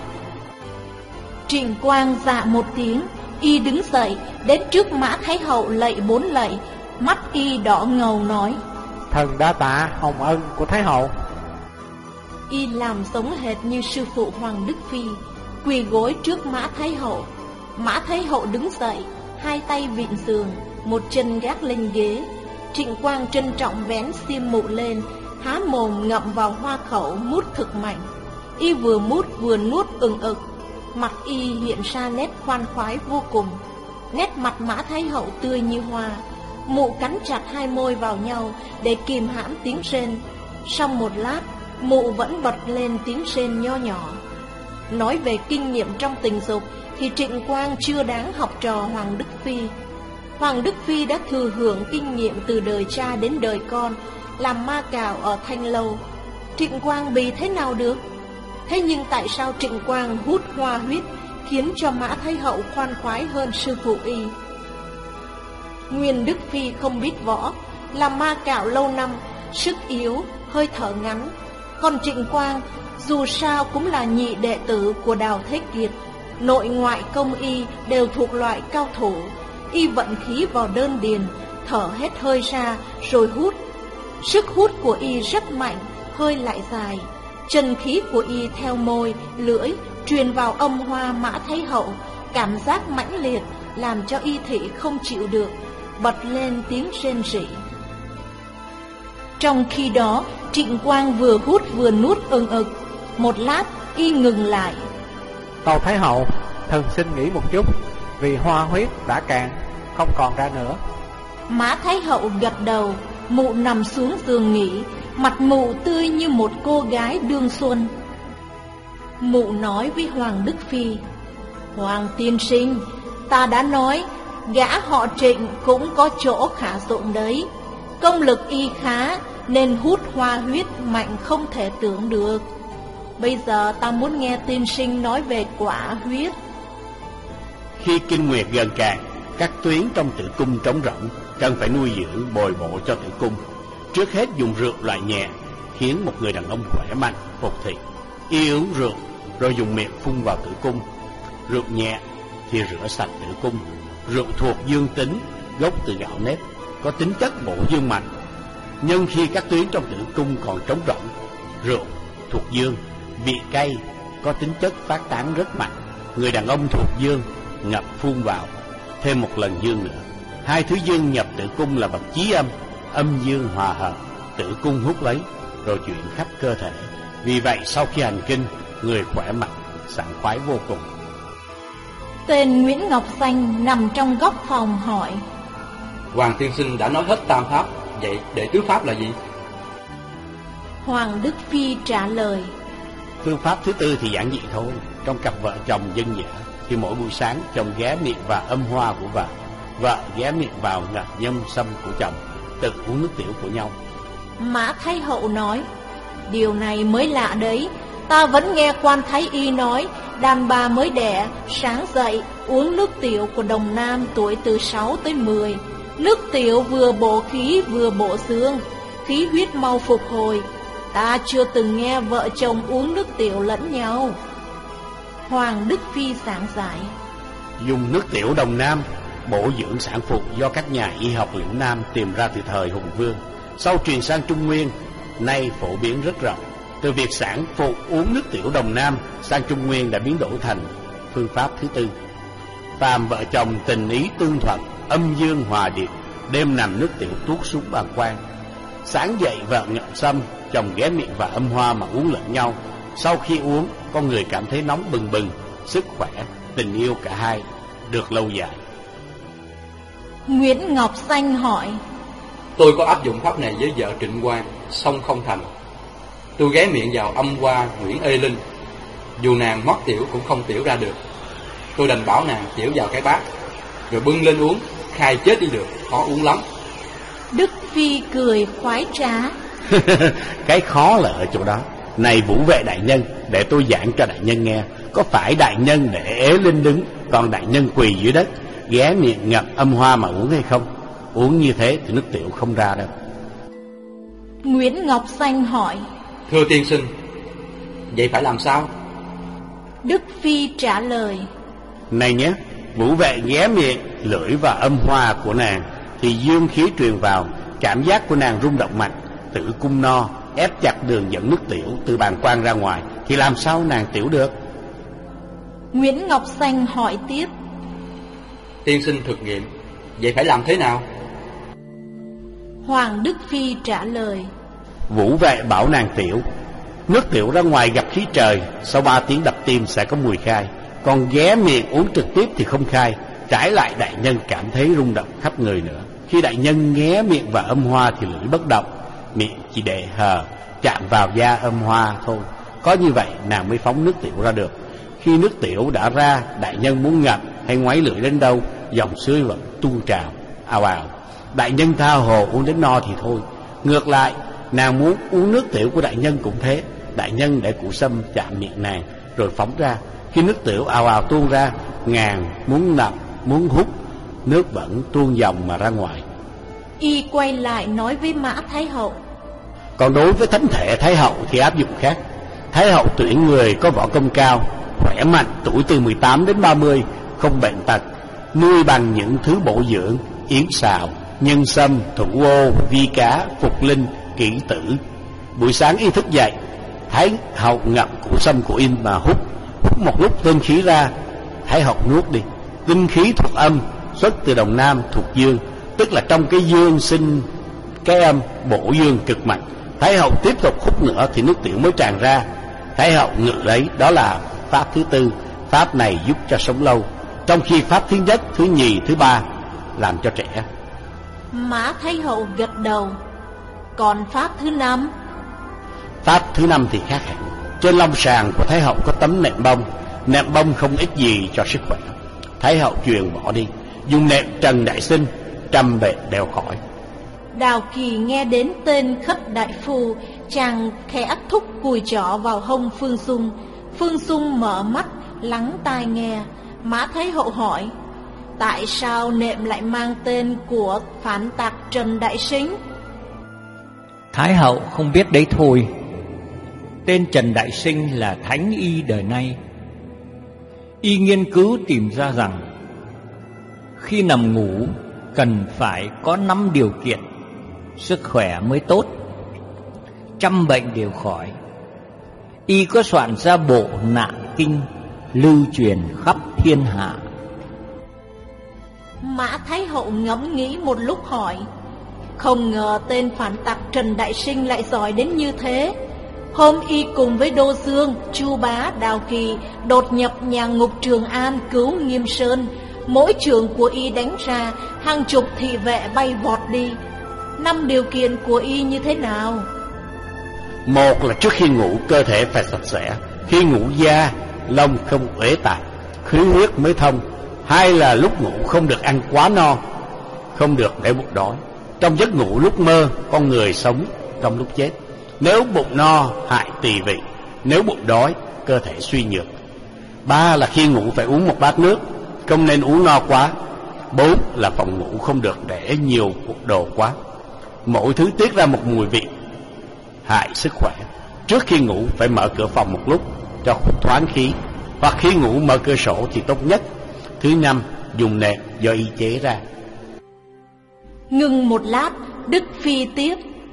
Trịnh Quang dạ một tiếng, y đứng dậy, đến trước Mã Thái hậu lạy bốn lạy. Mắt y đỏ ngầu nói: Thần đa tạ hồng ân của Thái hậu. Y làm giống hệt như sư phụ Hoàng Đức Phi, quỳ gối trước Mã Thái hậu. Mã Thái hậu đứng dậy, hai tay vịn giường, một chân gác lên ghế. Trịnh Quang trân trọng vén xiêm mụ lên, há mồm ngậm vào hoa khẩu, mút thực mạnh. Y vừa mút vừa nuốt ừng ực. Mặt y hiện ra nét khoan khoái vô cùng. Nét mặt Mã Thái hậu tươi như hoa. Mụ cắn chặt hai môi vào nhau để kìm hãm tiếng rên. Sau một lát, mụ vẫn bật lên tiếng rên nho nhỏ. Nói về kinh nghiệm trong tình dục thì Trịnh Quang chưa đáng học trò Hoàng Đức Phi. Hoàng Đức Phi đã thừa hưởng kinh nghiệm từ đời cha đến đời con, làm ma cào ở Thanh Lâu. Trịnh Quang bị thế nào được? Thế nhưng tại sao Trịnh Quang hút hoa huyết khiến cho Mã Thái hậu khoan khoái hơn sư phụ y? Nguyên Đức Phi không biết võ, làm ma cạo lâu năm, sức yếu, hơi thở ngắn. Còn Trịnh Quang dù sao cũng là nhị đệ tử của Đào Thế Kiệt, nội ngoại công y đều thuộc loại cao thủ. Y vận khí vào đơn điền, thở hết hơi ra rồi hút. Sức hút của y rất mạnh, hơi lại dài. Chân khí của y theo môi, lưỡi truyền vào âm hoa Mã Thái hậu, cảm giác mãnh liệt làm cho y thị không chịu được, bật lên tiếng rên rỉ. Trong khi đó, Trịnh Quang vừa hút vừa nuốt ừng ực. Một lát, y ngừng lại. Tâu Thái hậu, thần xin nghỉ một chút, vì hoa huyết đã cạn, không còn ra nữa. Mã Thái hậu gật đầu. Mụ nằm xuống giường nghỉ, mặt mụ tươi như một cô gái đương xuân. Mụ nói với Hoàng Đức Phi: Hoàng tiên sinh, ta đã nói gã họ Trịnh cũng có chỗ khả dụng đấy. Công lực y khá nên hút hoa huyết mạnh không thể tưởng được. Bây giờ ta muốn nghe tiên sinh nói về quả huyết. Khi kinh nguyệt gần cạn, các tuyến trong tử cung trống rỗng, cần phải nuôi dưỡng bồi bổ cho tử cung. Trước hết dùng rượu loại nhẹ, khiến một người đàn ông khỏe mạnh phục thị. Y uống rượu rồi dùng miệng phun vào tử cung. Rượu nhẹ thì rửa sạch tử cung. Rượu thuộc dương tính, gốc từ gạo nếp, có tính chất bổ dương mạnh. Nhưng khi các tuyến trong tử cung còn trống rỗng, rượu thuộc dương, vị cay, có tính chất phát tán rất mạnh. Người đàn ông thuộc dương, ngập phun vào, thêm một lần dương nữa. Hai thứ dương nhập tử cung là bậc chí âm, âm dương hòa hợp, tử cung hút lấy, rồi chuyển khắp cơ thể. Vì vậy sau khi hành kinh, người khỏe mạnh, sảng khoái vô cùng. Tên Nguyễn Ngọc Xanh nằm trong góc phòng hỏi: Hoàng tiên sinh đã nói hết tam pháp, vậy đệ tứ pháp là gì? Hoàng Đức Phi trả lời: Phương pháp thứ tư thì giản dị thôi. Trong cặp vợ chồng dân dã thì mỗi buổi sáng chồng ghé miệng vào âm hoa của vợ, vợ ghé miệng vào ngọc nhâm sâm của chồng, tự uống nước tiểu của nhau. Mã Thái Hậu nói: Điều này mới lạ đấy. Ta vẫn nghe quan thái y nói đàn bà mới đẻ sáng dậy uống nước tiểu của đồng nam tuổi từ sáu tới mười. Nước tiểu vừa bổ khí vừa bổ xương, khí huyết mau phục hồi. Ta chưa từng nghe vợ chồng uống nước tiểu lẫn nhau. Hoàng Đức Phi giảng giải: Dùng nước tiểu đồng nam bổ dưỡng sản phụ do các nhà y học lĩnh nam tìm ra từ thời Hùng Vương, sau truyền sang Trung Nguyên, nay phổ biến rất rộng. Từ việc sản phụ uống nước tiểu đồng nam sang Trung Nguyên đã biến đổi thành phương pháp thứ tư. Phàm vợ chồng tình ý tương thuận, âm dương hòa điệp, đêm nằm nước tiểu tuốt xuống bàng quang. Sáng dậy vợ ngậm sâm, chồng ghé miệng và âm hoa mà uống lẫn nhau. Sau khi uống, con người cảm thấy nóng bừng bừng, sức khỏe, tình yêu cả hai được lâu dài. Nguyễn Ngọc Xanh hỏi: Tôi có áp dụng pháp này với vợ Trịnh Quang, song không thành. Tôi ghé miệng vào âm hoa Nguyễn Ê Linh, dù nàng mót tiểu cũng không tiểu ra được. Tôi đành bảo nàng tiểu vào cái bát, rồi bưng lên uống, khai chết đi được, khó uống lắm. Đức Phi cười khoái trá: Cái khó là ở chỗ đó. Này Vũ Vệ đại nhân, để tôi giảng cho đại nhân nghe. Có phải đại nhân để Ế Linh đứng, còn đại nhân quỳ dưới đất, ghé miệng ngậm âm hoa mà uống hay không? Uống như thế thì nước tiểu không ra đâu. Nguyễn Ngọc Xanh hỏi: Thưa tiên sinh, vậy phải làm sao? Đức Phi trả lời: Này nhé, Vũ Vệ ghé miệng, lưỡi vào âm hoa của nàng thì dương khí truyền vào, cảm giác của nàng rung động mạnh, tử cung no, ép chặt đường dẫn nước tiểu từ bàng quang ra ngoài, thì làm sao nàng tiểu được? Nguyễn Ngọc Xanh hỏi tiếp: Tiên sinh thực nghiệm, vậy phải làm thế nào? Hoàng Đức Phi trả lời: Vũ Vệ bảo nàng tiểu, nước tiểu ra ngoài gặp khí trời, sau ba tiếng đập tim sẽ có mùi khai. Còn ghé miệng uống trực tiếp thì không khai, trái lại đại nhân cảm thấy rung động khắp người nữa. Khi đại nhân ghé miệng vào âm hoa thì lưỡi bất động, miệng chỉ để hờ chạm vào da âm hoa thôi. Có như vậy nàng mới phóng nước tiểu ra được. Khi nước tiểu đã ra, đại nhân muốn ngậm hay ngoáy lưỡi đến đâu, dòng suối vẫn tuôn trào ào ào. Đại nhân tha hồ uống đến no thì thôi. Ngược lại, nàng muốn uống nước tiểu của đại nhân cũng thế. Đại nhân để cụ sâm chạm miệng nàng rồi phóng ra. Khi nước tiểu ào ào tuôn ra, nàng muốn nằm, muốn hút, nước vẫn tuôn dòng mà ra ngoài. Y quay lại nói với Mã Thái Hậu: Còn đối với thánh thể Thái Hậu thì áp dụng khác. Thái Hậu tuyển người có võ công cao, khỏe mạnh, tuổi từ mười tám đến ba mươi, không bệnh tật, nuôi bằng những thứ bổ dưỡng, yến xào, nhân sâm, thủ ô, vi cá, phục linh, kỷ tử. Buổi sáng y thức dậy, Thái Hậu ngậm củ sâm của in mà hút. Hút một lúc tinh khí ra, Thái Hậu nuốt đi. Tinh khí thuộc âm, xuất từ đồng nam thuộc dương, tức là trong cái dương sinh cái âm, bổ dương cực mạnh. Thái Hậu tiếp tục hút nữa thì nước tiểu mới tràn ra. Thái Hậu ngự đấy, đó là pháp thứ tư. Pháp này giúp cho sống lâu, trong khi pháp thứ nhất, thứ nhì, thứ ba làm cho trẻ. Mã Thái Hậu gật đầu. Còn pháp thứ năm? Pháp thứ năm thì khác hẳn. Trên long sàng của Thái Hậu có tấm nệm bông. Nệm bông không ích gì cho sức khỏe. Thái Hậu truyền bỏ đi, dùng nệm Trần Đại Sinh, trăm bệnh đều khỏi. Đào Kỳ nghe đến tên Khất Đại Phu, chàng khẽ thúc cùi trỏ vào hông Phương Dung. Phương Dung mở mắt, lắng tai nghe. Mã Thái Hậu hỏi: tại sao nệm lại mang tên của phản tặc Trần Đại Sinh? Thái Hậu không biết đấy thôi. Tên Trần Đại Sinh là thánh y đời nay. Y nghiên cứu tìm ra rằng khi nằm ngủ cần phải có năm điều kiện, sức khỏe mới tốt, trăm bệnh đều khỏi. Y có soạn ra bộ Nạn Kinh, lưu truyền khắp thiên hạ. Mã Thái Hậu ngẫm nghĩ một lúc hỏi: không ngờ tên phản tặc Trần Đại Sinh lại giỏi đến như thế. Hôm y cùng với Đô Dương, Chu Bá, Đào Kỳ đột nhập nhà ngục Trường An cứu Nghiêm Sơn. Mỗi trường của y đánh ra, Hàng chục thị vệ bay vọt đi. Năm điều kiện của y như thế nào? Một là trước khi ngủ cơ thể phải sạch sẽ, khi ngủ da lông không uể tạc, khí huyết mới thông. Hai là lúc ngủ không được ăn quá no, không được để bụng đói. Trong giấc ngủ lúc mơ, con người sống trong lúc chết. Nếu bụng no hại tỳ vị, nếu bụng đói cơ thể suy nhược. Ba là khi ngủ phải uống một bát nước, không nên uống no quá. Bốn là phòng ngủ không được để nhiều đồ quá, mỗi thứ tiết ra một mùi vị hại sức khỏe. Trước khi ngủ phải mở cửa phòng một lúc cho thoáng khí, hoặc khi ngủ mở cửa sổ thì tốt nhất. Thứ năm, dùng nệm do y chế ra. Ngừng một lát, Đức Phi tiếp: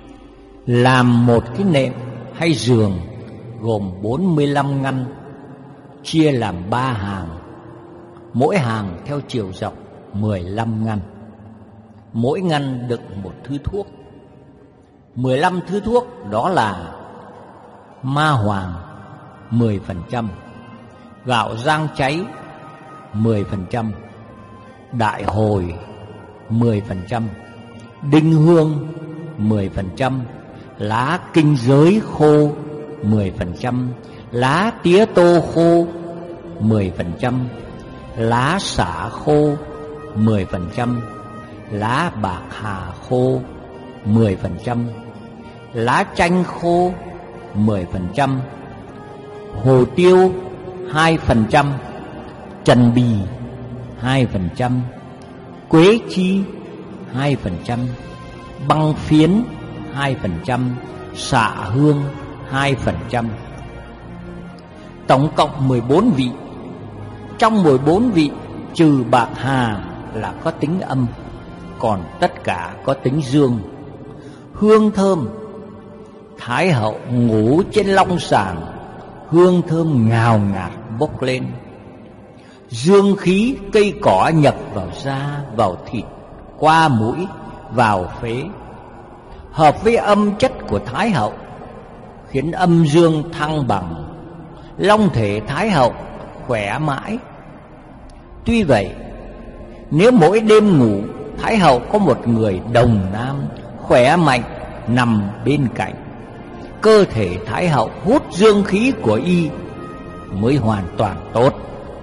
làm một cái nệm hay giường gồm bốn mươi lăm ngăn, chia làm ba hàng, mỗi hàng theo chiều dọc mười lăm ngăn. Mỗi ngăn đựng một thứ thuốc. mười lăm thứ thuốc đó là ma hoàng mười phần trăm, gạo rang cháy mười phần trăm, đại hồi mười phần trăm, đinh hương mười phần trăm, lá kinh giới khô mười phần trăm, lá tía tô khô mười phần trăm, lá xả khô mười phần trăm, lá bạc hà khô mười phần trăm, lá chanh khô mười phần trăm, hồ tiêu hai phần trăm, trần bì hai phần trăm, quế chi hai phần trăm, băng phiến hai phần trăm, xạ hương hai phần trăm. Tổng cộng mười bốn vị. Trong mười bốn vị, trừ bạc hà là có tính âm, còn tất cả có tính dương. Hương thơm, Thái hậu ngủ trên long sàng, hương thơm ngào ngạt bốc lên. Dương khí cây cỏ nhập vào da, vào thịt, qua mũi, vào phế, hợp với âm chất của Thái hậu, khiến âm dương thăng bằng, long thể Thái hậu khỏe mãi. Tuy vậy, nếu mỗi đêm ngủ Thái hậu có một người đồng nam khỏe mạnh nằm bên cạnh, cơ thể Thái hậu hút dương khí của y mới hoàn toàn tốt.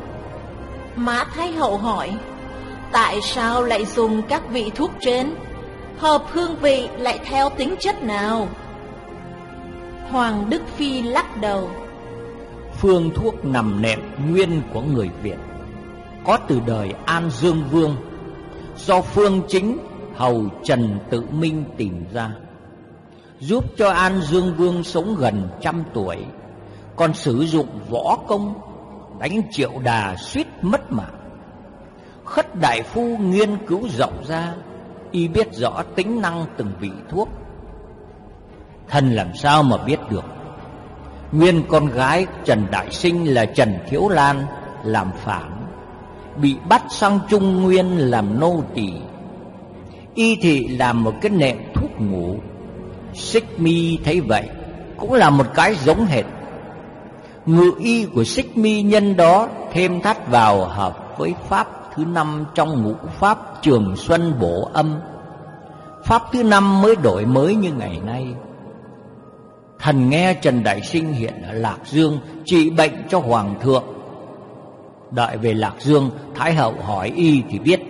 Mã Thái hậu hỏi: tại sao lại dùng các vị thuốc trên? Hợp hương vị lại theo tính chất nào? Hoàng Đức Phi lắc đầu: phương thuốc nằm nệm nguyên của người Việt có từ đời An Dương Vương, do Phương Chính hầu Trần Tự Minh tìm ra, giúp cho An Dương Vương sống gần trăm tuổi, còn sử dụng võ công đánh Triệu Đà suýt mất mạng. Khất đại phu nghiên cứu rộng ra, y biết rõ tính năng từng vị thuốc. Thần làm sao mà biết được? Nguyên con gái Trần Đại Sinh là Trần Thiếu Lan làm phản, bị bắt sang Trung Nguyên làm nô tỳ. Y thị làm một cái nệm thuốc ngủ. Xích Mi thấy vậy cũng là một cái giống hệt. Ngự y của Xích Mi nhân đó thêm thắt vào hợp với pháp thứ năm trong ngũ pháp Trường Xuân Bổ Âm. Pháp thứ năm mới đổi mới như ngày nay. Thần nghe Trần Đại Sinh hiện ở Lạc Dương trị bệnh cho hoàng thượng. Đợi về Lạc Dương, Thái hậu hỏi y thì biết.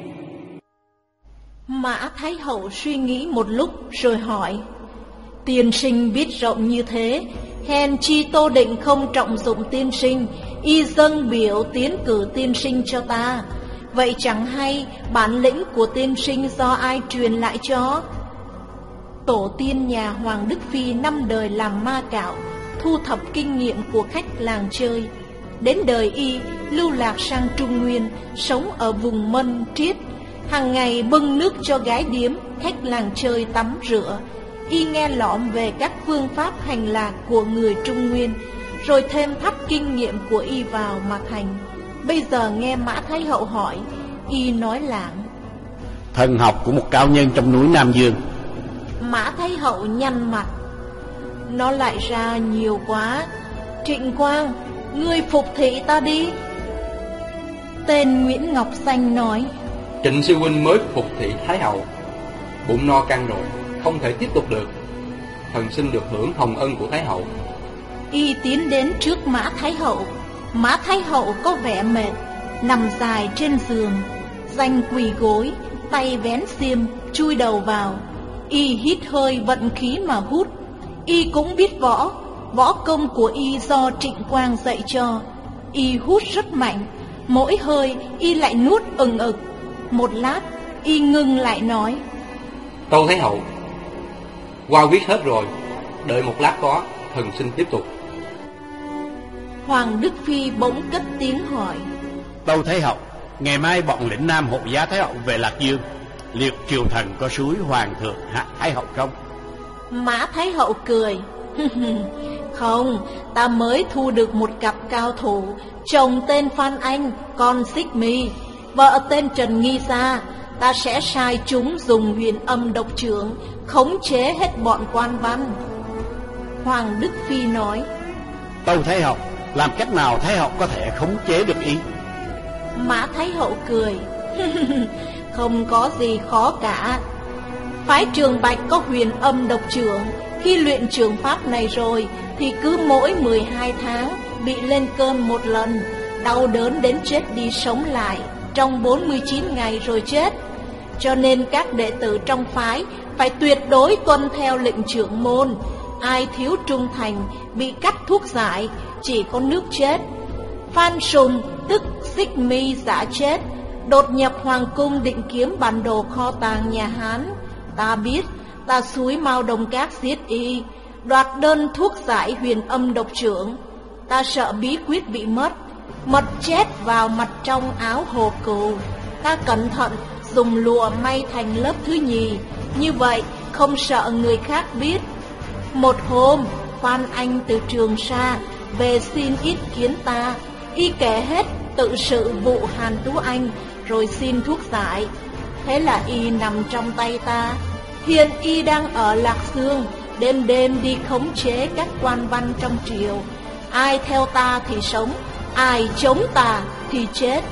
Mã Thái hậu suy nghĩ một lúc rồi hỏi: tiên sinh biết rộng như thế, hèn chi Tô Định không trọng dụng tiên sinh, y dâng biểu tiến cử tiên sinh cho ta. Vậy chẳng hay bản lĩnh của tiên sinh do ai truyền lại cho? Tổ tiên nhà Hoàng Đức Phi năm đời làm ma cạo, thu thập kinh nghiệm của khách làng chơi. Đến đời y lưu lạc sang Trung Nguyên, sống ở vùng Mân Triết, hàng ngày bưng nước cho gái điếm, khách làng chơi tắm rửa. Y nghe lỏm về các phương pháp hành lạc của người Trung Nguyên, rồi thêm thắt kinh nghiệm của y vào mà thành. Bây giờ nghe Mã Thái hậu hỏi, y nói lảng: thần học của một cao nhân trong núi Nam Dương. Mã Thái hậu nhăn mặt: nó lại ra nhiều quá. Trịnh Quang, ngươi phục thị ta đi. Tên Nguyễn Ngọc Xanh nói: Trịnh sư huynh mới phục thị Thái hậu, bụng no căng rồi, không thể tiếp tục được. Thần xin được hưởng hồng ân của Thái hậu. Y tiến đến trước Mã Thái hậu. Mã Thái hậu có vẻ mệt, nằm dài trên giường, danh quỳ gối, tay vén xiêm, chui đầu vào. Y hít hơi vận khí mà hút. Y cũng biết võ, võ công của Y do Trịnh Quang dạy cho. Y hút rất mạnh, mỗi hơi Y lại nuốt ừng ực. Một lát Y ngưng lại nói: Tâu Thái hậu, qua quyết hết rồi, đợi một lát có, thần xin tiếp tục. Hoàng Đức Phi bỗng cất tiếng hỏi: Tâu Thái hậu, ngày mai bọn lĩnh Nam hộ giá Thái hậu về Lạc Dương, liệu triều thần có suối hoàng thượng hạ Thái hậu không? Mã Thái hậu cười: Không, ta mới thu được một cặp cao thủ, chồng tên Phan Anh, con Xích My, vợ tên Trần Nghi Sa. Ta sẽ sai chúng dùng huyền âm độc trưởng khống chế hết bọn quan văn. Hoàng Đức Phi nói: Tâu Thái hậu, làm cách nào Thái hậu có thể khống chế được Y? Mã Thái hậu cười: Không có gì khó cả. Phái Trường Bạch có huyền âm độc trưởng, khi luyện trường pháp này rồi thì cứ mỗi mười hai tháng bị lên cơn một lần, đau đớn đến chết đi sống lại trong bốn mươi chín ngày rồi chết. Cho nên các đệ tử trong phái phải tuyệt đối tuân theo lệnh trưởng môn. Ai thiếu trung thành bị cắt thuốc giải, chỉ có nước chết. Phan Sùng tức Xích My giả chết, đột nhập hoàng cung định kiếm bản đồ kho tàng nhà Hán. Ta biết, ta xúi Mao Đồng Các giết Y, đoạt đơn thuốc giải huyền âm độc trưởng. Ta sợ bí quyết bị mất, mật chết vào mặt trong áo hồ cừu. Ta cẩn thận dùng lụa may thành lớp thứ nhì, như vậy không sợ người khác biết. Một hôm, Phan Anh từ Trường Sa về xin ý kiến ta. Y kể hết tự sự vụ Hàn Tú Anh, rồi xin thuốc giải. Thế là Y nằm trong tay ta. Hiện Y đang ở Lạc Dương, đêm đêm đi khống chế các quan văn trong triều. Ai theo ta thì sống, ai chống ta thì chết.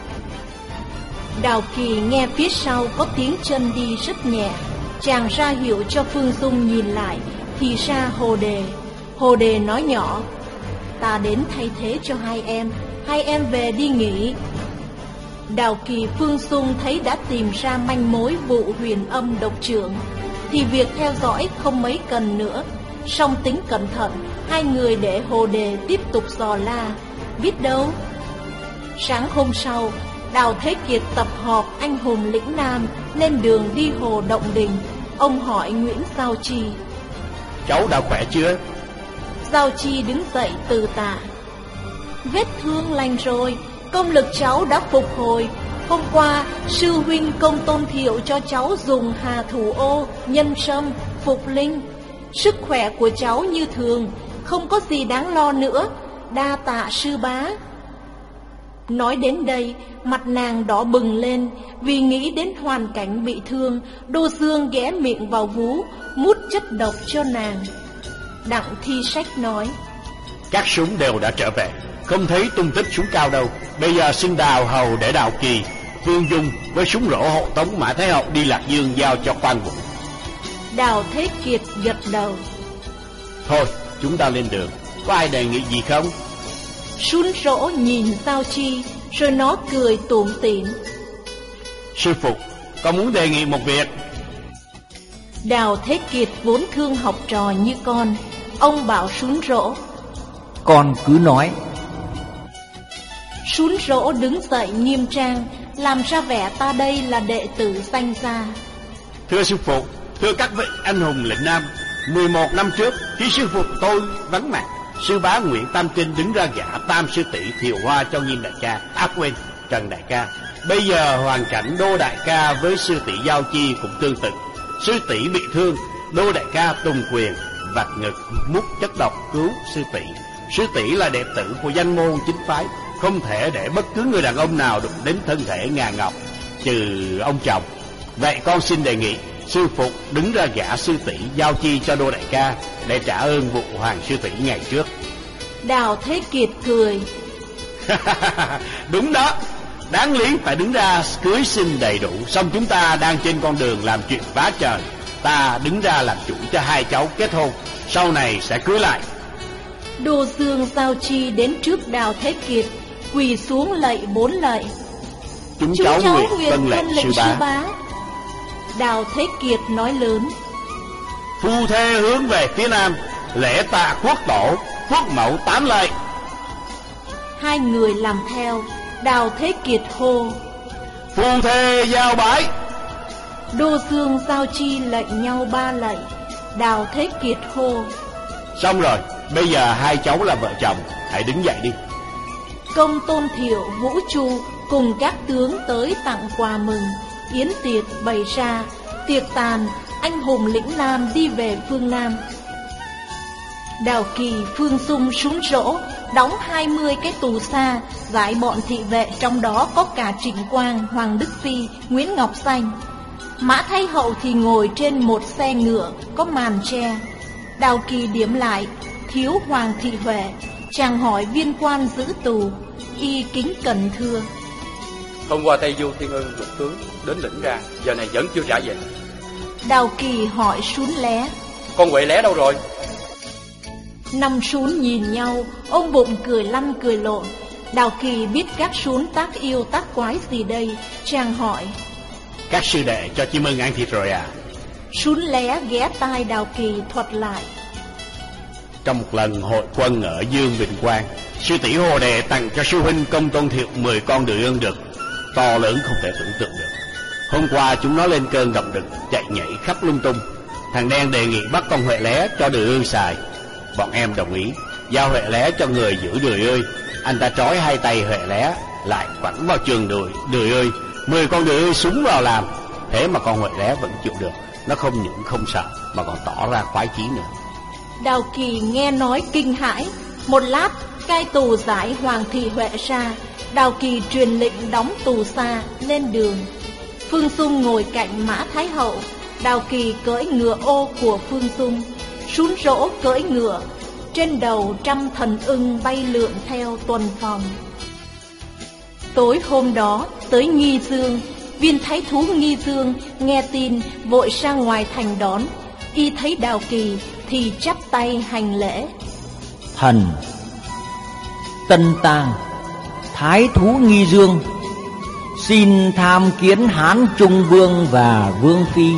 Đào Kỳ nghe phía sau có tiếng chân đi rất nhẹ, chàng ra hiệu cho Phương Dung nhìn lại, thì ra Hồ Đề. Hồ Đề nói nhỏ: Ta đến thay thế cho hai em, hai em về đi nghỉ. Đào Kỳ Phương Dung thấy đã tìm ra manh mối vụ huyền âm độc trưởng, thì việc theo dõi không mấy cần nữa. Song tính cẩn thận, hai người để Hồ Đề tiếp tục dò la, biết đâu. Sáng hôm sau, Đào Thế Kiệt tập họp anh hùng lĩnh Nam, lên đường đi Hồ Động Đình. Ông hỏi Nguyễn Giao Chi: Cháu đã khỏe chưa? Giao Chi đứng dậy từ tạ: Vết thương lành rồi, công lực cháu đã phục hồi. Hôm qua, sư huynh Công Tôn Thiệu cho cháu dùng hà thủ ô, nhân sâm, phục linh. Sức khỏe của cháu như thường, không có gì đáng lo nữa. Đa tạ sư bá. Nói đến đây, mặt nàng đỏ bừng lên, vì nghĩ đến hoàn cảnh bị thương. Đô Dương ghé miệng vào vú, mút chất độc cho nàng. Đặng Thi Sách nói: Các súng đều đã trở về, không thấy tung tích súng cao đâu. Bây giờ xin Đào hầu để Đào Kỳ, Phương Dung với súng rổ hộ tống Mã Thái hậu đi Lạc Dương, giao cho quan vụ. Đào Thế Kiệt gật đầu: Thôi, chúng ta lên đường. Có ai đề nghị gì không? Sún rỗ nhìn Giao Chi, rồi nó cười tủm tỉm: Sư phụ, con muốn đề nghị một việc. Đào Thế Kiệt vốn thương học trò như con, ông bảo sún rỗ: Con cứ nói. Sún rỗ đứng dậy nghiêm trang, làm ra vẻ ta đây là đệ tử danh gia. Thưa sư phụ, thưa các vị anh hùng lĩnh Nam, mười một năm trước, khi sư phụ tôi vắng mặt, sư bá Nguyễn Tam Kinh đứng ra gả tam sư tỷ Thiều Hoa cho Nghiêm đại ca, à quên, Trần đại ca. Bây giờ hoàn cảnh Đô đại ca với sư tỷ Giao Chi cũng tương tự. Sư tỷ bị thương, Đô đại ca tùng quyền, vạch ngực, mút chất độc cứu sư tỷ. Sư tỷ là đệ tử của danh môn chính phái, không thể để bất cứ người đàn ông nào đụng đến thân thể ngà ngọc, trừ ông chồng. Vậy con xin đề nghị sư phụ đứng ra gả sư tỷ Giao Chi cho Đô đại ca, để trả ơn vụ hoàng sư tỷ ngày trước. Đào Thế Kiệt cười: Đúng đó, đáng lý phải đứng ra cưới xin đầy đủ. Xong chúng ta đang trên con đường làm chuyện phá trời, ta đứng ra làm chủ cho hai cháu kết hôn, sau này sẽ cưới lại. Đô Dương Giao Chi đến trước Đào Thế Kiệt, quỳ xuống lạy bốn lạy. Chúng, Chúng cháu, cháu nguyện nguyện vâng lệnh sư bá. bá. Đào Thế Kiệt nói lớn: Phu thê hướng về phía nam, lễ tạ quốc tổ, quốc mẫu tám lạy. Hai người làm theo. Đào Thế Kiệt hô: Phu thê giao bái. Đô Dương Giao Chi lệnh nhau ba lạy. Đào Thế Kiệt hô: Xong rồi, bây giờ hai cháu là vợ chồng, hãy đứng dậy đi. Công Tôn Thiệu, Vũ Chu cùng các tướng tới tặng quà mừng. Yến tiệc bày ra, tiệc tàn, anh hùng lĩnh Nam đi về phương Nam. Đào Kỳ, Phương Sung súng rỗ, đóng hai mươi cái tù xa, giải bọn thị vệ, trong đó có cả Trịnh Quang, Hoàng Đức Phi, Nguyễn Ngọc Xanh. Mã Thái Hậu thì ngồi trên một xe ngựa có màn tre. Đào Kỳ điểm lại: thiếu Hoàng thị Huệ. Chàng hỏi viên quan giữ tù. Y kính cẩn thưa: Hôm qua Tây Du Thiên Ưng lục tướng đến lĩnh ra, giờ này vẫn chưa trả về. Đào Kỳ hỏi Sún Lé: Con Huệ Lé đâu rồi? Năm Sún nhìn nhau, ôm bụng cười lăn cười lộn. Đào Kỳ biết các Sún tác yêu tác quái gì đây. Chàng hỏi: Các sư đệ cho chim ưng ăn thịt rồi à? Sún Lé ghé tai Đào Kỳ thuật lại. Trong một lần hội quân ở Dương Bình Quang, sư tỷ Hồ Đề tặng cho sư huynh Công Tôn Thiệu mười con đười ương đực, to lớn không thể tưởng tượng được. Hôm qua chúng nó lên cơn động đực, chạy nhảy khắp lung tung. Thằng đen đề nghị bắt con Huệ Lé cho đười ương xài. Bọn em đồng ý, giao Huệ Lé cho người giữ đười ơi. Anh ta trói hai tay Huệ Lé lại quẳng vào trường đười đười ơi, mười con đười ơi súng vào làm. Thế mà con Huệ Lé vẫn chịu được, nó không những không sợ mà còn tỏ ra khoái chí nữa. Đào Kỳ nghe nói kinh hãi. Một lát, cai tù giải Hoàng thị Huệ ra. Đào Kỳ truyền lệnh đóng tù xa, lên đường. Phương Sung ngồi cạnh Mã Thái Hậu. Đào Kỳ cưỡi ngựa ô của Phương Sung, Sún Rỗ cưỡi ngựa. Trên đầu trăm thần ưng bay lượn theo tuần phòng. Tối hôm đó tới Nghi Dương, viên thái thú Nghi Dương nghe tin vội ra ngoài thành đón. Y thấy Đào Kỳ thì chắp tay hành lễ: Thần Tân Tang, thái thú Nghi Dương, xin tham kiến Hán Trung Vương và Vương Phi.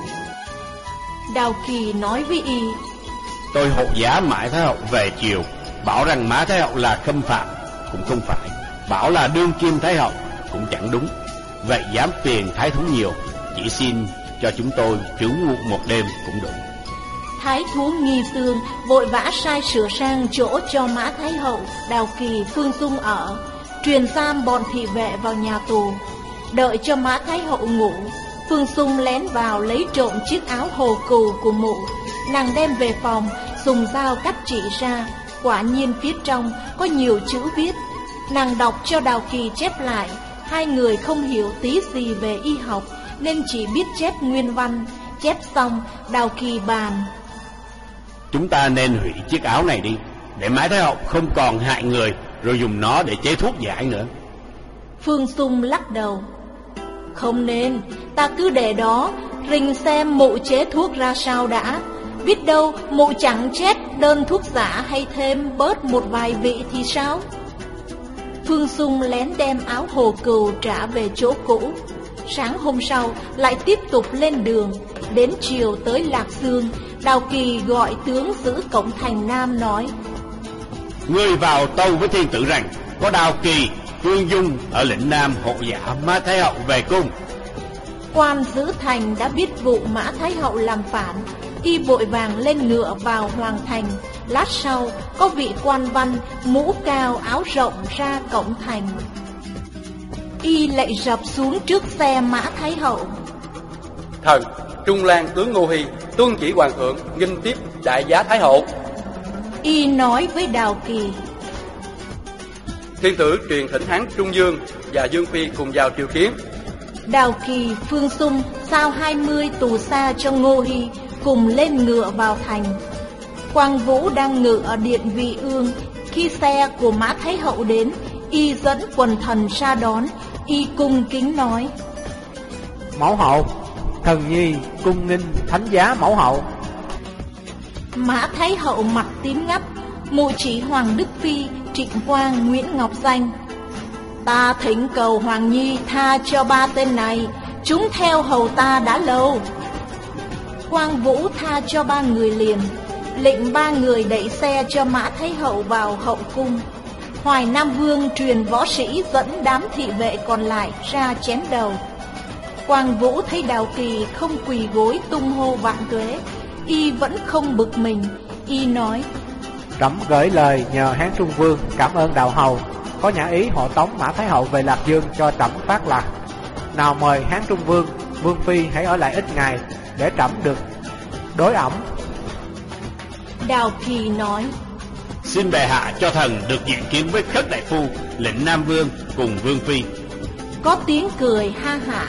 Đào Kỳ nói với Y: Tôi hộ giá Mã Thái Hậu về chiều, bảo rằng Mã Thái Hậu là khâm phạm, cũng không phải. Bảo là đương kim Thái Hậu, cũng chẳng đúng. Vậy dám phiền thái thú nhiều, chỉ xin cho chúng tôi trú ngụ một đêm cũng đủ. Thái thú Nghi Dương vội vã sai sửa sang chỗ cho Mã Thái Hậu, Đào Kỳ, Phương Dung ở, truyền giam bọn thị vệ vào nhà tù. Đợi cho Mã Thái Hậu ngủ, Phương Dung lén vào lấy trộm chiếc áo hồ cừu của mụ. Nàng đem về phòng, dùng dao cắt chỉ ra. Quả nhiên phía trong có nhiều chữ viết. Nàng đọc cho Đào Kỳ chép lại. Hai người không hiểu tí gì về y học, nên chỉ biết chép nguyên văn. Chép xong, Đào Kỳ bàn: Chúng ta nên hủy chiếc áo này đi, để Mã Thái Hậu không còn hại người, rồi dùng nó để chế thuốc giải nữa. Phương Sung lắc đầu: Không nên, ta cứ để đó, rình xem mụ chế thuốc ra sao đã. Biết đâu mụ chẳng chết đơn thuốc giả, hay thêm bớt một vài vị thì sao? Phương Sung lén đem áo hồ cừu trả về chỗ cũ. Sáng hôm sau lại tiếp tục lên đường. Đến chiều tới Lạc Dương, Đào Kỳ gọi tướng giữ cổng thành Nam nói: Ngươi vào tâu với thiên tử rằng có Đào Kỳ, Phương Dung ở lĩnh Nam hộ giả Mã Thái Hậu về cung. Quan giữ thành đã biết vụ Mã Thái Hậu làm phản. Y vội vàng lên ngựa vào hoàng thành. Lát sau có vị quan văn mũ cao áo rộng ra cổng thành. Y lạy rập xuống trước xe Mã Thái Hậu: Thần Trung Lan tướng Ngô Hy tuân chỉ hoàng thượng nghinh tiếp đại giá Thái Hậu. Y nói với Đào Kỳ: Thiên tử truyền thỉnh Hán Trung Dương và Dương Phi cùng vào triều kiến. Đào Kỳ, Phương Sung giao hai mươi tù xa cho Ngô Hy, cùng lên ngựa vào thành. Quang Vũ đang ngự ở điện Vị Ương. Khi xe của Mã Thái Hậu đến, Y dẫn quần thần ra đón. y cung kính nói: Mẫu hậu, thần nhi cung nghinh thánh giá mẫu hậu. Mã Thái hậu mặt tím ngắt, mụ chỉ Hoàng Đức Phi, Trịnh Quang, Nguyễn Ngọc Danh: Ta thỉnh cầu Hoàng Nhi tha cho ba tên này, chúng theo hầu ta đã lâu. Quang Vũ tha cho ba người liền, lệnh ba người đẩy xe cho Mã Thái hậu vào hậu cung. Hoài Nam Vương truyền võ sĩ dẫn đám thị vệ còn lại ra chém đầu. Quang Vũ thấy Đào Kỳ không quỳ gối tung hô vạn tuế, y vẫn không bực mình. Y nói: Trẫm gửi lời nhờ Hán Trung Vương cảm ơn đạo hầu, có nhã ý hộ tống Mã Thái hậu về Lạc Dương cho trẫm phát lạc. Nào mời Hán Trung Vương, Vương Phi hãy ở lại ít ngày để trẫm được đối ẩm. Đào Kỳ nói: Xin bệ hạ cho thần được diện kiến với Khất đại phu, lệnh Nam Vương cùng Vương Phi. Có tiếng cười ha hả.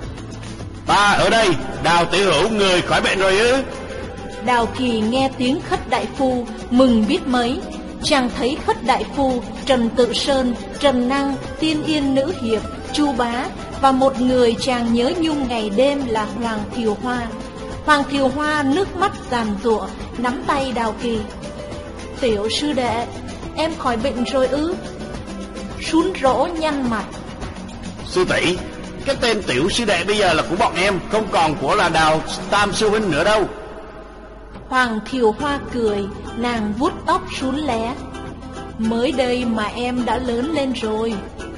Ta ở đây, Đào tiểu hữu người khỏi bệnh rồi ư? Đào Kỳ nghe tiếng Khất đại phu mừng biết mấy. Chàng thấy Khất đại phu, Trần Tự Sơn, Trần Năng, Tiên Yên nữ hiệp, Chu Bá và một người chàng nhớ nhung ngày đêm là Hoàng Thiều Hoa. Hoàng Thiều Hoa nước mắt giàn giụa nắm tay Đào Kỳ: Tiểu sư đệ, em khỏi bệnh rồi ư? Sún rỗ nhăn mặt: Sư tỷ, cái tên tiểu sư đệ bây giờ là của bọn em, không còn của là Đào tam sư huynh nữa đâu. Hoàng Thiều Hoa cười, nàng vuốt tóc sún lé: Mới đây mà em đã lớn lên rồi.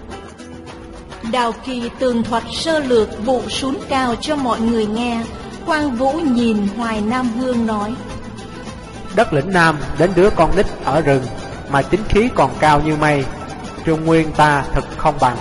Đào Kỳ tường thuật sơ lược vụ sún cao cho mọi người nghe. Quang Vũ nhìn Hoài Nam Vương nói: Đất lĩnh Nam đến đứa con nít ở rừng mà chính khí còn cao như mây, Trung Nguyên ta thật không bằng.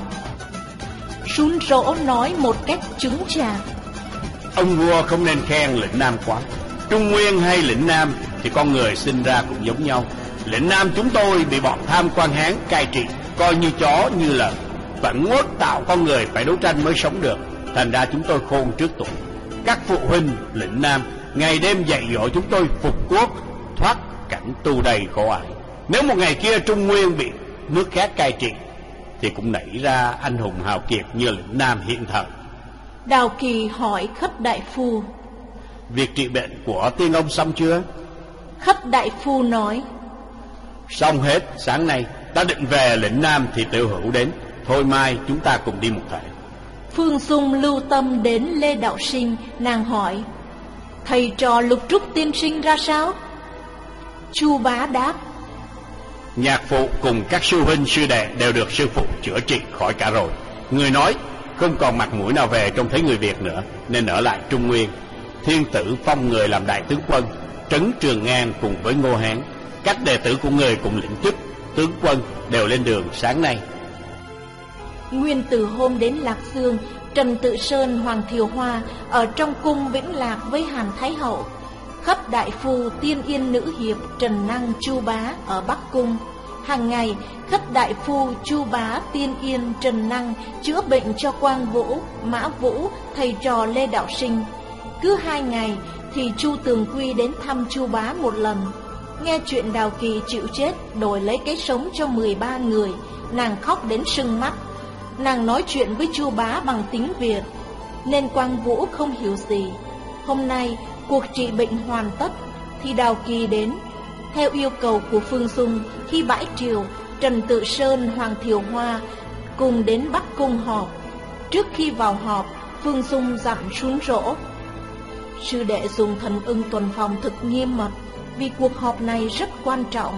Sún rỗ nói một cách chứng chạc: Ông vua không nên khen lĩnh Nam quá. Trung Nguyên hay lĩnh Nam thì con người sinh ra cũng giống nhau. Lĩnh Nam chúng tôi bị bọn tham quan Hán cai trị, coi như chó như lợn, vẫn ngốt tạo con người phải đấu tranh mới sống được. Thành ra chúng tôi khôn trước tuổi. Các phụ huynh lĩnh Nam ngày đêm dạy dỗ chúng tôi phục quốc, thoát cảnh tù đầy khổ ải. Nếu một ngày kia Trung Nguyên bị nước khác cai trị thì cũng nảy ra anh hùng hào kiệt như lĩnh Nam hiện thời. Đào Kỳ hỏi Khất đại phu: Việc trị bệnh của tiên ông xong chưa? Khất đại phu nói: Xong hết. Sáng nay ta định về lĩnh Nam thì tiểu hữu đến, thôi mai chúng ta cùng đi một thể. Phương Dung lưu tâm đến Lê Đạo Sinh, nàng hỏi: Thầy trò Lục Trúc tiên sinh ra sao? Chu Bá đáp: Nhạc phụ cùng các sư huynh sư đệ đều được sư phụ chữa trị khỏi cả rồi. Người nói không còn mặt mũi nào về trông thấy người Việt nữa, nên ở lại Trung Nguyên. Thiên tử phong người làm đại tướng quân, trấn Trường An cùng với Ngô Hán. Các đệ tử của người cùng lĩnh chức tướng quân đều lên đường sáng nay. Nguyên từ hôm đến Lạc Dương, Trần Tự Sơn, Hoàng Thiều Hoa ở trong cung Vĩnh Lạc với Hàn Thái hậu. Khất đại phu, Tiên Yên nữ hiệp, Trần Năng, Chu Bá ở Bắc cung. Hàng ngày, Khất đại phu, Chu Bá, Tiên Yên, Trần Năng chữa bệnh cho Quang Vũ, Mã Vũ, thầy trò Lê Đạo Sinh. Cứ hai ngày thì Chu Tường Quy đến thăm Chu Bá một lần. Nghe chuyện Đào Kỳ chịu chết đổi lấy cái sống cho mười ba người, nàng khóc đến sưng mắt. Nàng nói chuyện với Chu Bá bằng tiếng Việt, nên Quang Vũ không hiểu gì. Hôm nay cuộc trị bệnh hoàn tất thì Đào Kỳ đến. Theo yêu cầu của Phương Dung, khi bãi triều, Trần Tự Sơn, Hoàng Thiều Hoa cùng đến Bắc cung họp. Trước khi vào họp, Phương Dung dặn Sún Rỗ: Sư đệ dùng thần ưng tuần phòng thực nghiêm mật, vì cuộc họp này rất quan trọng.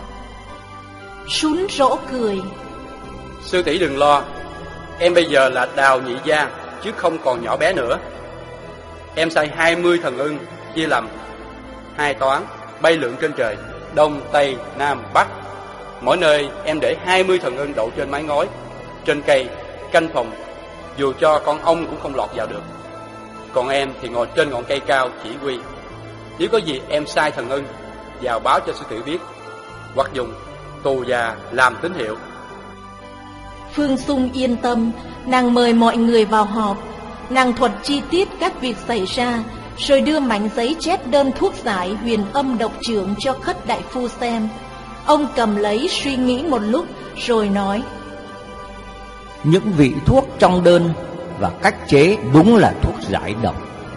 Sún Rỗ cười: Sư tỷ đừng lo, em bây giờ là Đào nhị gia, chứ không còn nhỏ bé nữa. Em sai hai mươi thần ưng chia làm hai toán, bay lượn trên trời, đông, tây, nam, bắc. Mỗi nơi em để hai mươi thần ưng đậu trên mái ngói, trên cây, canh phòng, dù cho con ong cũng không lọt vào được. Còn em thì ngồi trên ngọn cây cao chỉ huy. Nếu có gì em sai thần ưng, vào báo cho sư tỷ biết, hoặc dùng tù già làm tín hiệu. Phương Dung yên tâm, nàng mời mọi người vào họp. Nàng thuật chi tiết các việc xảy ra, rồi đưa mảnh giấy chép đơn thuốc giải huyền âm độc trưởng cho Khất đại phu xem. Ông cầm lấy suy nghĩ một lúc rồi nói: những vị thuốc trong đơn và cách chế đúng là thuốc giải độc.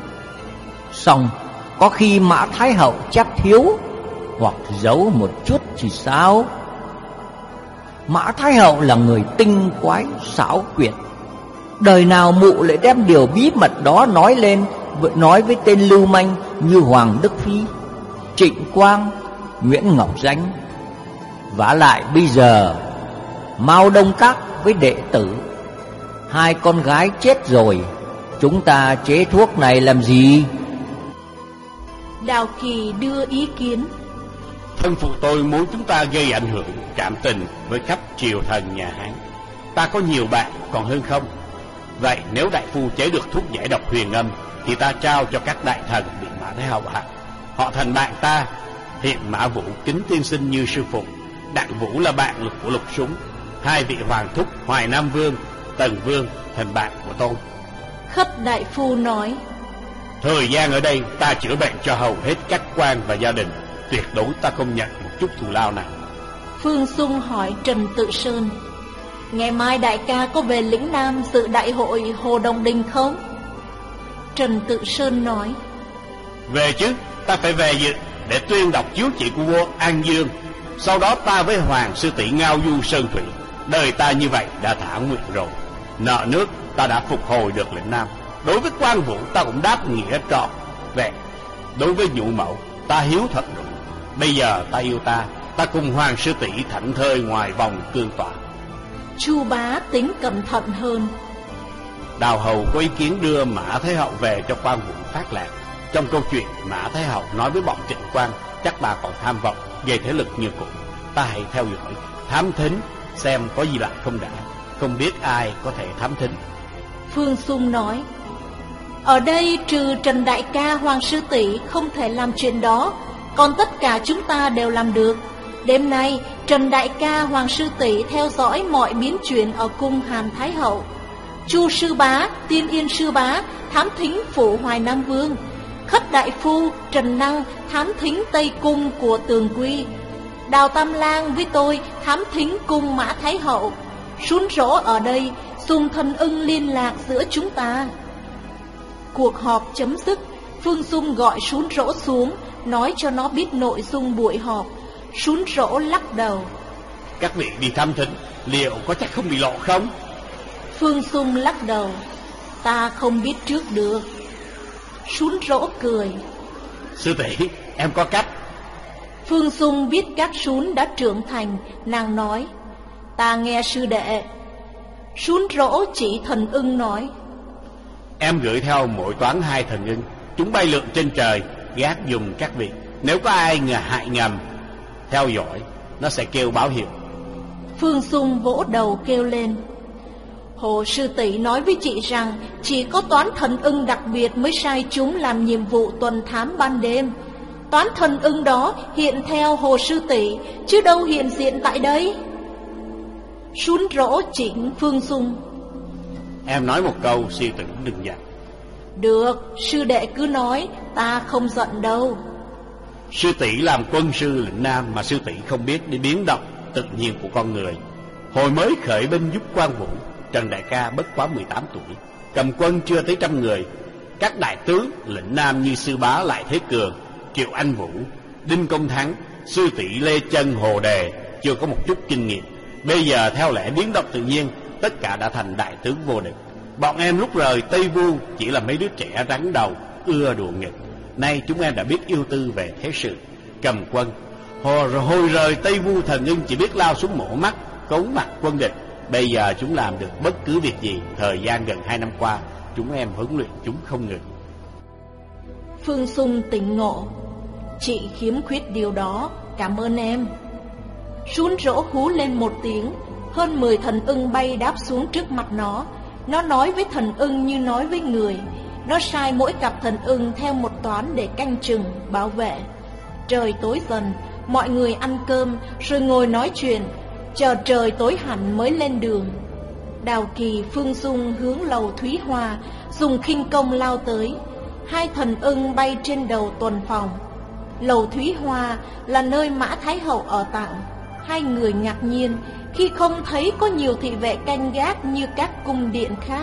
Song có khi Mã Thái Hậu chắc thiếu hoặc giấu một chút thì sao? Mã Thái Hậu là người tinh quái xảo quyệt, đời nào mụ lại đem điều bí mật đó nói lên, nói với tên lưu manh như Hoàng Đức Phi, Trịnh Quang, Nguyễn Ngọc Danh. Vả lại bây giờ Mao Đông Các với đệ tử, hai con gái chết rồi, chúng ta chế thuốc này làm gì? Đào Kỳ đưa ý kiến. Thân phụ tôi muốn chúng ta gây ảnh hưởng cảm tình với khắp triều thần nhà Hán. Ta có nhiều bạn còn hơn không? Vậy nếu đại phu chế được thuốc giải độc huyền âm thì ta trao cho các đại thần bị Mã Thái Hậu hại. Họ thành bạn ta. Hiện Mã Vũ kính tiên sinh như sư phụ, Đặng Vũ là bạn lực của Lục Súng. Hai vị hoàng thúc Hoài Nam Vương, Tần Vương thành bạn của tôi. Khất đại phu nói: Thời gian ở đây ta chữa bệnh cho hầu hết các quan và gia đình, tuyệt đối ta không nhận một chút thù lao nào. Phương Sung hỏi Trần Tự Sơn: Ngày mai đại ca có về lĩnh Nam dự đại hội Hồ Đồng Đình không? Trần Tự Sơn nói: Về chứ, ta phải về dự để tuyên đọc chiếu chỉ của vua An Dương. Sau đó ta với Hoàng sư tỷ ngao du sơn thủy. Đời ta như vậy đã thả nguyện rồi. Nợ nước ta đã phục hồi được lĩnh Nam. Đối với quan vũ ta cũng đáp nghĩa trọn vẹn. Đối với nhũ mẫu ta hiếu thuận đủ. Bây giờ ta yêu ta, ta cùng Hoàng sư tỷ thảnh thơi ngoài vòng cương tọa. Chu Bá tính cẩn thận hơn. Đào hầu có ý kiến đưa Mã Thái Hậu về cho quan vũ phát lạc. Trong câu chuyện Mã Thái Hậu nói với bọn Trịnh Quang, chắc bà còn tham vọng về thế lực như cũ. Ta hãy theo dõi, thám thính xem có gì lại không đã. Không biết ai có thể thám thính. Phương Sung nói: Ở đây trừ Trần đại ca Hoàng sư tỷ không thể làm chuyện đó, còn tất cả chúng ta đều làm được. Đêm nay Trần đại ca Hoàng sư tỷ theo dõi mọi biến chuyển ở cung Hàn Thái Hậu. Chu sư bá, Tiên Yên sư bá thám thính phủ Hoài Nam Vương. Khất đại phu Trần Năng thám thính Tây cung của Tường Quy. Đào Tam Lang với tôi thám thính cung Mã Thái Hậu. Sún Rỗ ở đây dùng thần ưng liên lạc giữa chúng ta. Cuộc họp chấm dứt, Phương Dung gọi Sún Rỗ xuống, nói cho nó biết nội dung buổi họp. Sún Rỗ lắc đầu: Các vị đi thám thính, liệu có chắc không bị lộ không? Phương Dung lắc đầu: Ta không biết trước được. Sún Rỗ cười: Sư tỷ, em có cách. Phương Dung biết các Sún đã trưởng thành, nàng nói: Ta nghe sư đệ. Sún Rỗ chỉ thần ưng nói: Em gửi theo mỗi toán hai thần ưng, chúng bay lượn trên trời, gác dùng các vị. Nếu có ai ngờ hại ngầm, theo dõi, nó sẽ kêu báo hiệu. Phương Dung vỗ đầu kêu lên: Hồ sư tỷ nói với chị rằng chỉ có toán thần ưng đặc biệt mới sai chúng làm nhiệm vụ tuần thám ban đêm. Toán thần ưng đó hiện theo Hồ sư tỷ, chứ đâu hiện diện tại đây. Sún Rỗ chỉnh Phương Dung: Em nói một câu, sư tử đừng giận. Được, sư đệ cứ nói, ta không giận đâu. Sư tỷ làm quân sư lĩnh Nam mà sư tỷ không biết đi biến động tự nhiên của con người. Hồi mới khởi binh giúp quan vũ, Trần đại ca bất quá mười tám tuổi, cầm quân chưa tới trăm người. Các đại tướng lĩnh Nam như sư bá Lại Thế Cường, Triệu Anh Vũ, Đinh Công Thắng, sư tỷ Lê Chân, Hồ Đề chưa có một chút kinh nghiệm. Bây giờ theo lẽ biến động tự nhiên, tất cả đã thành đại tướng vô địch. Bọn em lúc rời Tây Vu chỉ là mấy đứa trẻ rắn đầu, ưa đùa nghịch. Nay chúng em đã biết yêu tư về thế sự, cầm quân. Hồi, hồi rời Tây Vu thần ưng chỉ biết lao xuống mổ mắt, cống mặt quân địch. Bây giờ chúng làm được bất cứ việc gì. Thời gian gần hai năm qua, chúng em huấn luyện chúng không ngừng. Phương Dung tỉnh ngộ: Chị khiếm khuyết điều đó, cảm ơn em. Sún Rỗ hú lên một tiếng, hơn mười thần ưng bay đáp xuống trước mặt nó. Nó nói với thần ưng như nói với người. Nó sai mỗi cặp thần ưng theo một toán để canh chừng, bảo vệ. Trời tối dần, mọi người ăn cơm rồi ngồi nói chuyện, chờ trời tối hẳn mới lên đường. Đào Kỳ, Phương Dung hướng lầu Thúy Hoa, dùng khinh công lao tới. Hai thần ưng bay trên đầu tuần phòng. Lầu Thúy Hoa là nơi Mã Thái Hậu ở tạm. Hai người ngạc nhiên khi không thấy có nhiều thị vệ canh gác như các cung điện khác.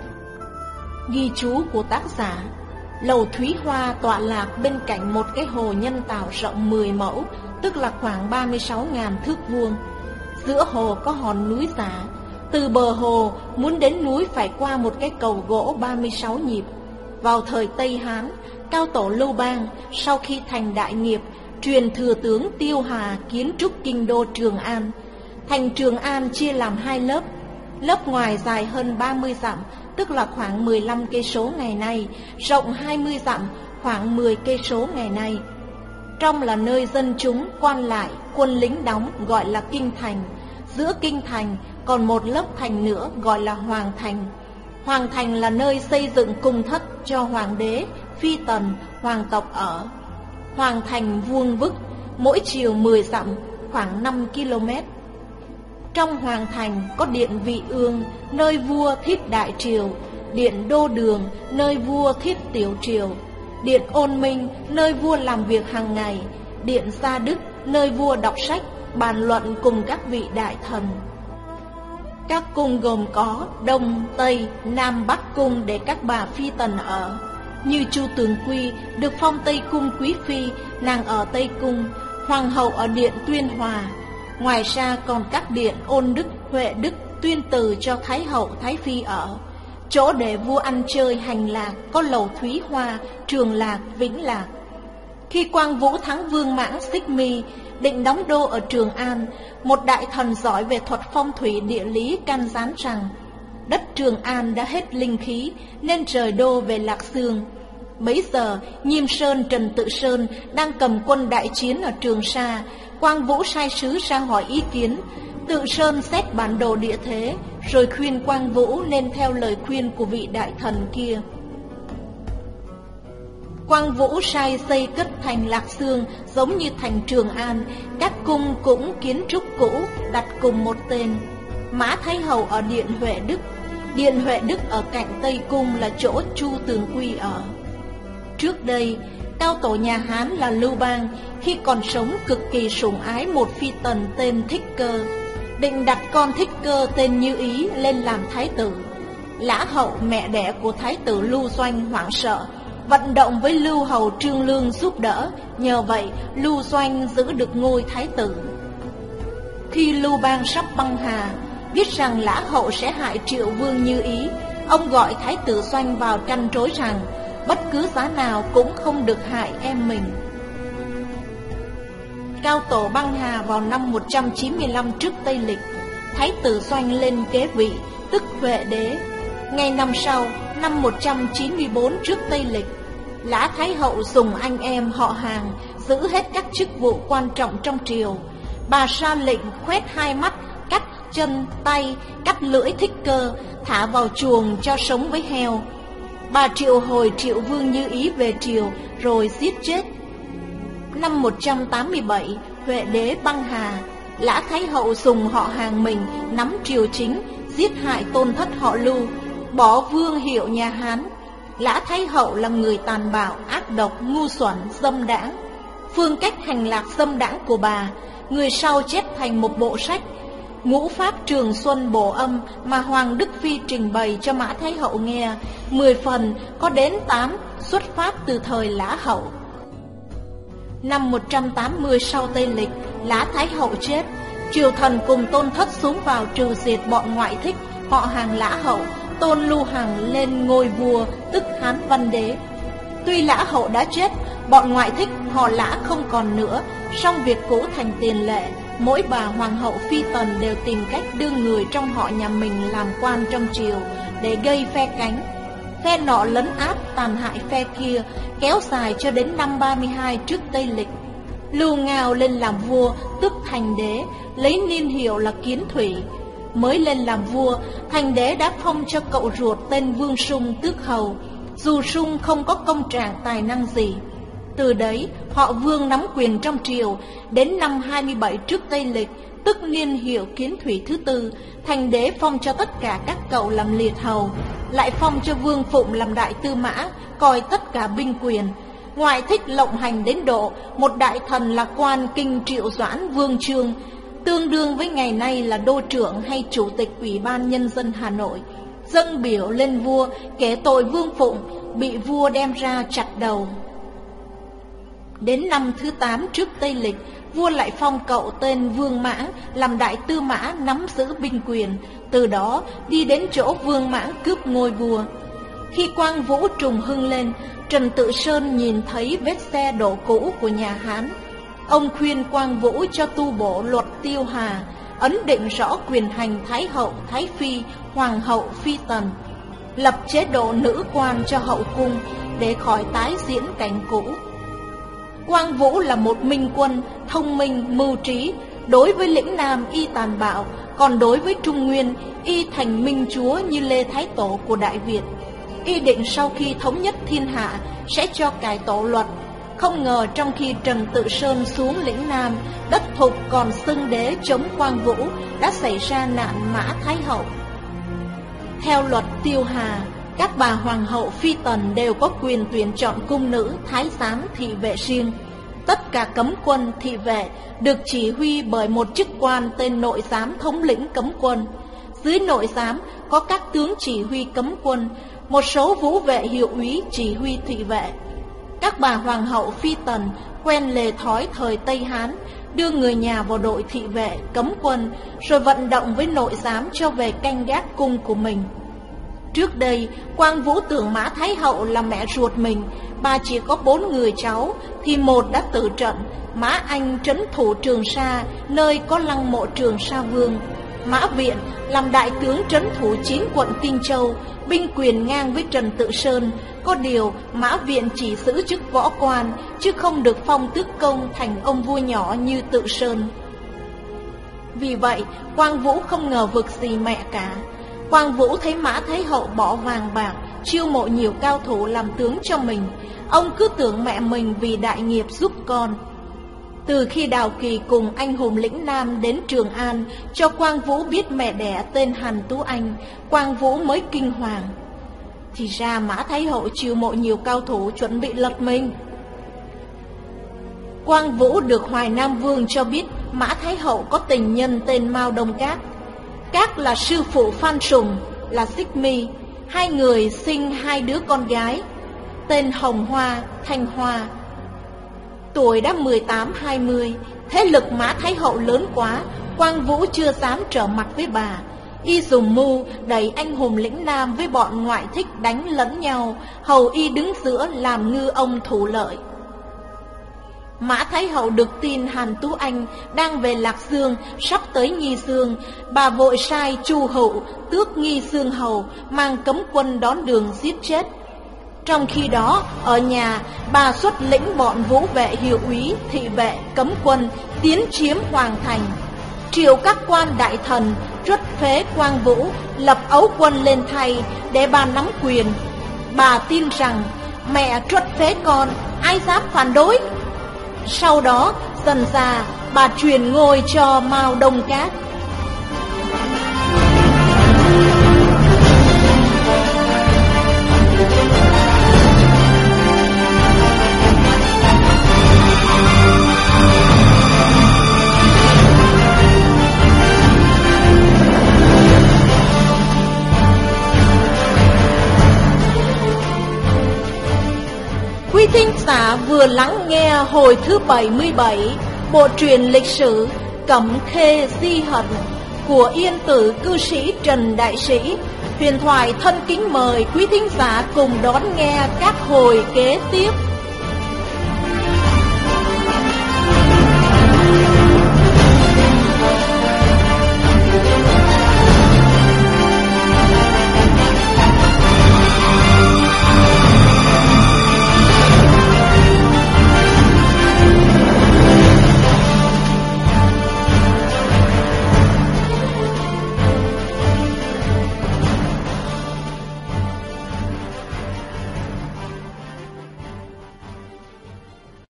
Ghi chú của tác giả: lầu Thúy Hoa tọa lạc bên cạnh một cái hồ nhân tạo rộng mười mẫu, tức là khoảng ba mươi sáu nghìn thước vuông. Giữa hồ có hòn núi giả. Từ bờ hồ muốn đến núi phải qua một cái cầu gỗ ba mươi sáu nhịp. Vào thời Tây Hán, cao tổ Lưu Bang sau khi thành đại nghiệp, truyền thừa tướng Tiêu Hà kiến trúc kinh đô Trường An. Thành Trường An chia làm hai lớp. Lớp ngoài dài hơn ba mươi dặm, tức là khoảng mười lăm cây số ngày nay, rộng hai mươi dặm, khoảng mười cây số ngày nay. Trong là nơi dân chúng, quan lại, quân lính đóng, gọi là kinh thành. Giữa kinh thành còn một lớp thành nữa gọi là hoàng thành. Hoàng thành là nơi xây dựng cung thất cho hoàng đế, phi tần, hoàng tộc ở. Hoàng thành vuông vức, mỗi chiều mười dặm, khoảng năm ki lô mét. Trong hoàng thành có điện Vị Ương, nơi vua thiết đại triều, điện Đô Đường, nơi vua thiết tiểu triều, điện Ôn Minh, nơi vua làm việc hàng ngày, điện Gia Đức, nơi vua đọc sách, bàn luận cùng các vị đại thần. Các cung gồm có Đông, Tây, Nam, Bắc cung để các bà phi tần ở. Như Chu Tường Quy được phong Tây cung quý phi, nàng ở Tây cung, hoàng hậu ở điện Tuyên Hòa. Ngoài ra còn các điện Ôn Đức, Huệ Đức, Tuyên Từ cho Thái hậu, Thái phi ở. Chỗ để vua ăn chơi hành lạc có lầu Thúy Hoa, Trường Lạc, Vĩnh Lạc. Khi Quang Vũ thắng Vương Mãng Xích Mi, định đóng đô ở Trường An, một đại thần giỏi về thuật phong thủy địa lý can gián rằng đất Trường An đã hết linh khí nên rời đô về Lạc Dương. Bấy giờ Nhiêm Sơn Trần Tự Sơn đang cầm quân đại chiến ở Trường Sa. Quang Vũ sai sứ ra hỏi ý kiến. Tự Sơn xét bản đồ địa thế, rồi khuyên Quang Vũ nên theo lời khuyên của vị đại thần kia. Quang Vũ sai xây cất thành Lạc Dương giống như thành Trường An, các cung cũng kiến trúc cũ, đặt cùng một tên. Mã Thái hậu ở điện Huệ Đức, điện Huệ Đức ở cạnh Tây cung là chỗ Chu Tường Quy ở. Trước đây, cao tổ nhà Hán là Lưu Bang khi còn sống cực kỳ sủng ái một phi tần tên Thích Cơ, định đặt con Thích Cơ tên Như Ý lên làm thái tử. Lã hậu mẹ đẻ của thái tử Lưu Doanh hoảng sợ, vận động với Lưu hầu Trương Lương giúp đỡ, nhờ vậy Lưu Doanh giữ được ngôi thái tử. Khi Lưu Bang sắp băng hà, biết rằng Lã hậu sẽ hại Triệu Vương Như Ý, ông gọi thái tử Doanh vào tranh trối rằng bất cứ giá nào cũng không được hại em mình. Cao tổ băng hà vào năm một trăm chín mươi lăm trước Tây Lịch, thái tử Doanh lên kế vị, tức Huệ đế. Ngày năm sau, năm một trăm chín mươi tư trước Tây Lịch, Lã Thái hậu dùng anh em họ hàng giữ hết các chức vụ quan trọng trong triều. Bà ra lệnh khoét hai mắt, cắt chân, tay, cắt lưỡi Thích Cơ, thả vào chuồng cho sống với heo. Bà triệu hồi Triệu Vương Như Ý về triều rồi giết chết. Năm một trăm tám mươi bảy, Huệ đế băng hà. Lã Thái hậu dùng họ hàng mình nắm triều chính, giết hại tôn thất họ Lưu, bỏ vương hiệu nhà Hán. Lã Thái hậu là người tàn bạo, ác độc, ngu xuẩn, dâm đãng. Phương cách hành lạc dâm đãng của bà, người sau chép thành một bộ sách Ngũ Pháp Trường Xuân Bổ Âm mà Hoàng Đức Phi trình bày cho Mã Thái hậu nghe. Mười phần có đến tám xuất phát từ thời Lã hậu. Năm một trăm tám mươi sau Tây Lịch, Lã Thái hậu chết. Triều thần cùng tôn thất xuống vào trừ diệt bọn ngoại thích, họ hàng Lã hậu, tôn Lưu Hằng lên ngôi vua, tức Hán Văn Đế. Tuy Lã hậu đã chết, bọn ngoại thích họ Lã không còn nữa, song việc cũ thành tiền lệ. Mỗi bà hoàng hậu phi tần đều tìm cách đưa người trong họ nhà mình làm quan trong triều để gây phe cánh. Phe nọ lấn áp tàn hại phe kia, kéo dài cho đến năm ba mươi hai trước Tây Lịch. Lưu Ngao lên làm vua, tức Thành Đế, lấy niên hiệu là Kiến Thủy. Mới lên làm vua, Thành Đế đã phong cho cậu ruột tên Vương Sung tước hầu, dù Sung không có công trạng tài năng gì. Từ đấy, họ Vương nắm quyền trong triều. Đến năm hai mươi bảy trước Tây Lịch, tức niên hiệu Kiến Thủy thứ tư, Thành Đế phong cho tất cả các cậu làm liệt hầu, lại phong cho Vương Phụng làm đại tư mã, coi tất cả binh quyền. Ngoại thích lộng hành đến độ một đại thần là quan kinh Triệu Doãn Vương Trương tương đương với ngày nay là đô trưởng hay chủ tịch Ủy ban Nhân dân Hà Nội, dâng biểu lên vua kể tội Vương Phụng, bị vua đem ra chặt đầu. Đến năm thứ tám trước Tây Lịch, vua lại phong cậu tên Vương Mãng làm đại tư mã nắm giữ binh quyền, từ đó đi đến chỗ Vương Mãng cướp ngôi vua. Khi Quang Vũ trùng hưng lên, Trần Tự Sơn nhìn thấy vết xe đổ cũ của nhà Hán. Ông khuyên Quang Vũ cho tu bổ luật Tiêu Hà, ấn định rõ quyền hành Thái hậu, Thái phi, Hoàng hậu, Phi tần, lập chế độ nữ quan cho hậu cung để khỏi tái diễn cảnh cũ. Quang Vũ là một minh quân, thông minh, mưu trí. Đối với lĩnh Nam y tàn bạo, còn đối với Trung Nguyên y thành minh chúa như Lê Thái Tổ của Đại Việt. Y định sau khi thống nhất thiên hạ sẽ cho cải tổ luật. Không ngờ trong khi Trần Tự Sơn xuống lĩnh Nam, đất Thục còn xưng đế chống Quang Vũ, đã xảy ra nạn Mã Thái hậu. Theo luật Tiêu Hà, các bà hoàng hậu phi tần đều có quyền tuyển chọn cung nữ, thái giám, thị vệ riêng. Tất cả cấm quân, thị vệ được chỉ huy bởi một chức quan tên nội giám thống lĩnh cấm quân. Dưới nội giám có các tướng chỉ huy cấm quân, một số vũ vệ hiệu úy chỉ huy thị vệ. Các bà hoàng hậu phi tần quen lề thói thời Tây Hán, đưa người nhà vào đội thị vệ cấm quân, rồi vận động với nội giám cho về canh gác cung của mình. Trước đây, Quang Vũ tưởng Mã Thái hậu là mẹ ruột mình, bà chỉ có bốn người cháu, thì một đã tử trận, Mã Anh trấn thủ Trường Sa, nơi có lăng mộ Trường Sa Vương. Mã Viện làm đại tướng trấn thủ chín quận Kinh Châu, binh quyền ngang với Trần Tự Sơn. Có điều Mã Viện chỉ giữ chức võ quan, chứ không được phong tước công thành ông vua nhỏ như Tự Sơn. Vì vậy, Quang Vũ không ngờ vực gì mẹ cả. Quang Vũ thấy Mã Thái hậu bỏ vàng bạc, chiêu mộ nhiều cao thủ làm tướng cho mình. Ông cứ tưởng mẹ mình vì đại nghiệp giúp con. Từ khi Đào Kỳ cùng anh hùng lĩnh Nam đến Trường An, cho Quang Vũ biết mẹ đẻ tên Hàn Tú Anh, Quang Vũ mới kinh hoàng. Thì ra Mã Thái hậu chiêu mộ nhiều cao thủ chuẩn bị lật mình. Quang Vũ được Hoài Nam Vương cho biết Mã Thái hậu có tình nhân tên Mao Đông Cát. Cát là sư phụ Phan Sùng, là Xích Mi. Hai người sinh hai đứa con gái, tên Hồng Hoa, Thanh Hoa. Tuổi đã mười tám hai mươi, thế lực Mã Thái hậu lớn quá, Quang Vũ chưa dám trở mặt với bà. Y dùng mưu đẩy anh hùng lĩnh Nam với bọn ngoại thích đánh lẫn nhau, hầu y đứng giữa làm ngư ông thủ lợi. Mã Thái hậu được tin Hàn Tú Anh đang về Lạc Dương, sắp tới Nghi Dương. Bà vội sai Chu Hữu tước Nghi Dương hầu, mang cấm quân đón đường giết chết. Trong khi đó, ở nhà, bà xuất lĩnh bọn vũ vệ hiệu úy, thị vệ, cấm quân, tiến chiếm Hoàng Thành. Triệu các quan đại thần, truất phế Quang Vũ, lập ấu quân lên thay để bà nắm quyền. Bà tin rằng, mẹ truất phế con, ai dám phản đối? Sau đó, dần dà, bà truyền ngôi cho Mao Đông Cát. Quý thính giả vừa lắng nghe hồi thứ bảy mươi bảy bộ truyện lịch sử Cẩm Khê Di Hận của Yên Tử cư sĩ Trần Đại Sĩ. Huyền Thoại thân kính mời quý thính giả cùng đón nghe các hồi kế tiếp.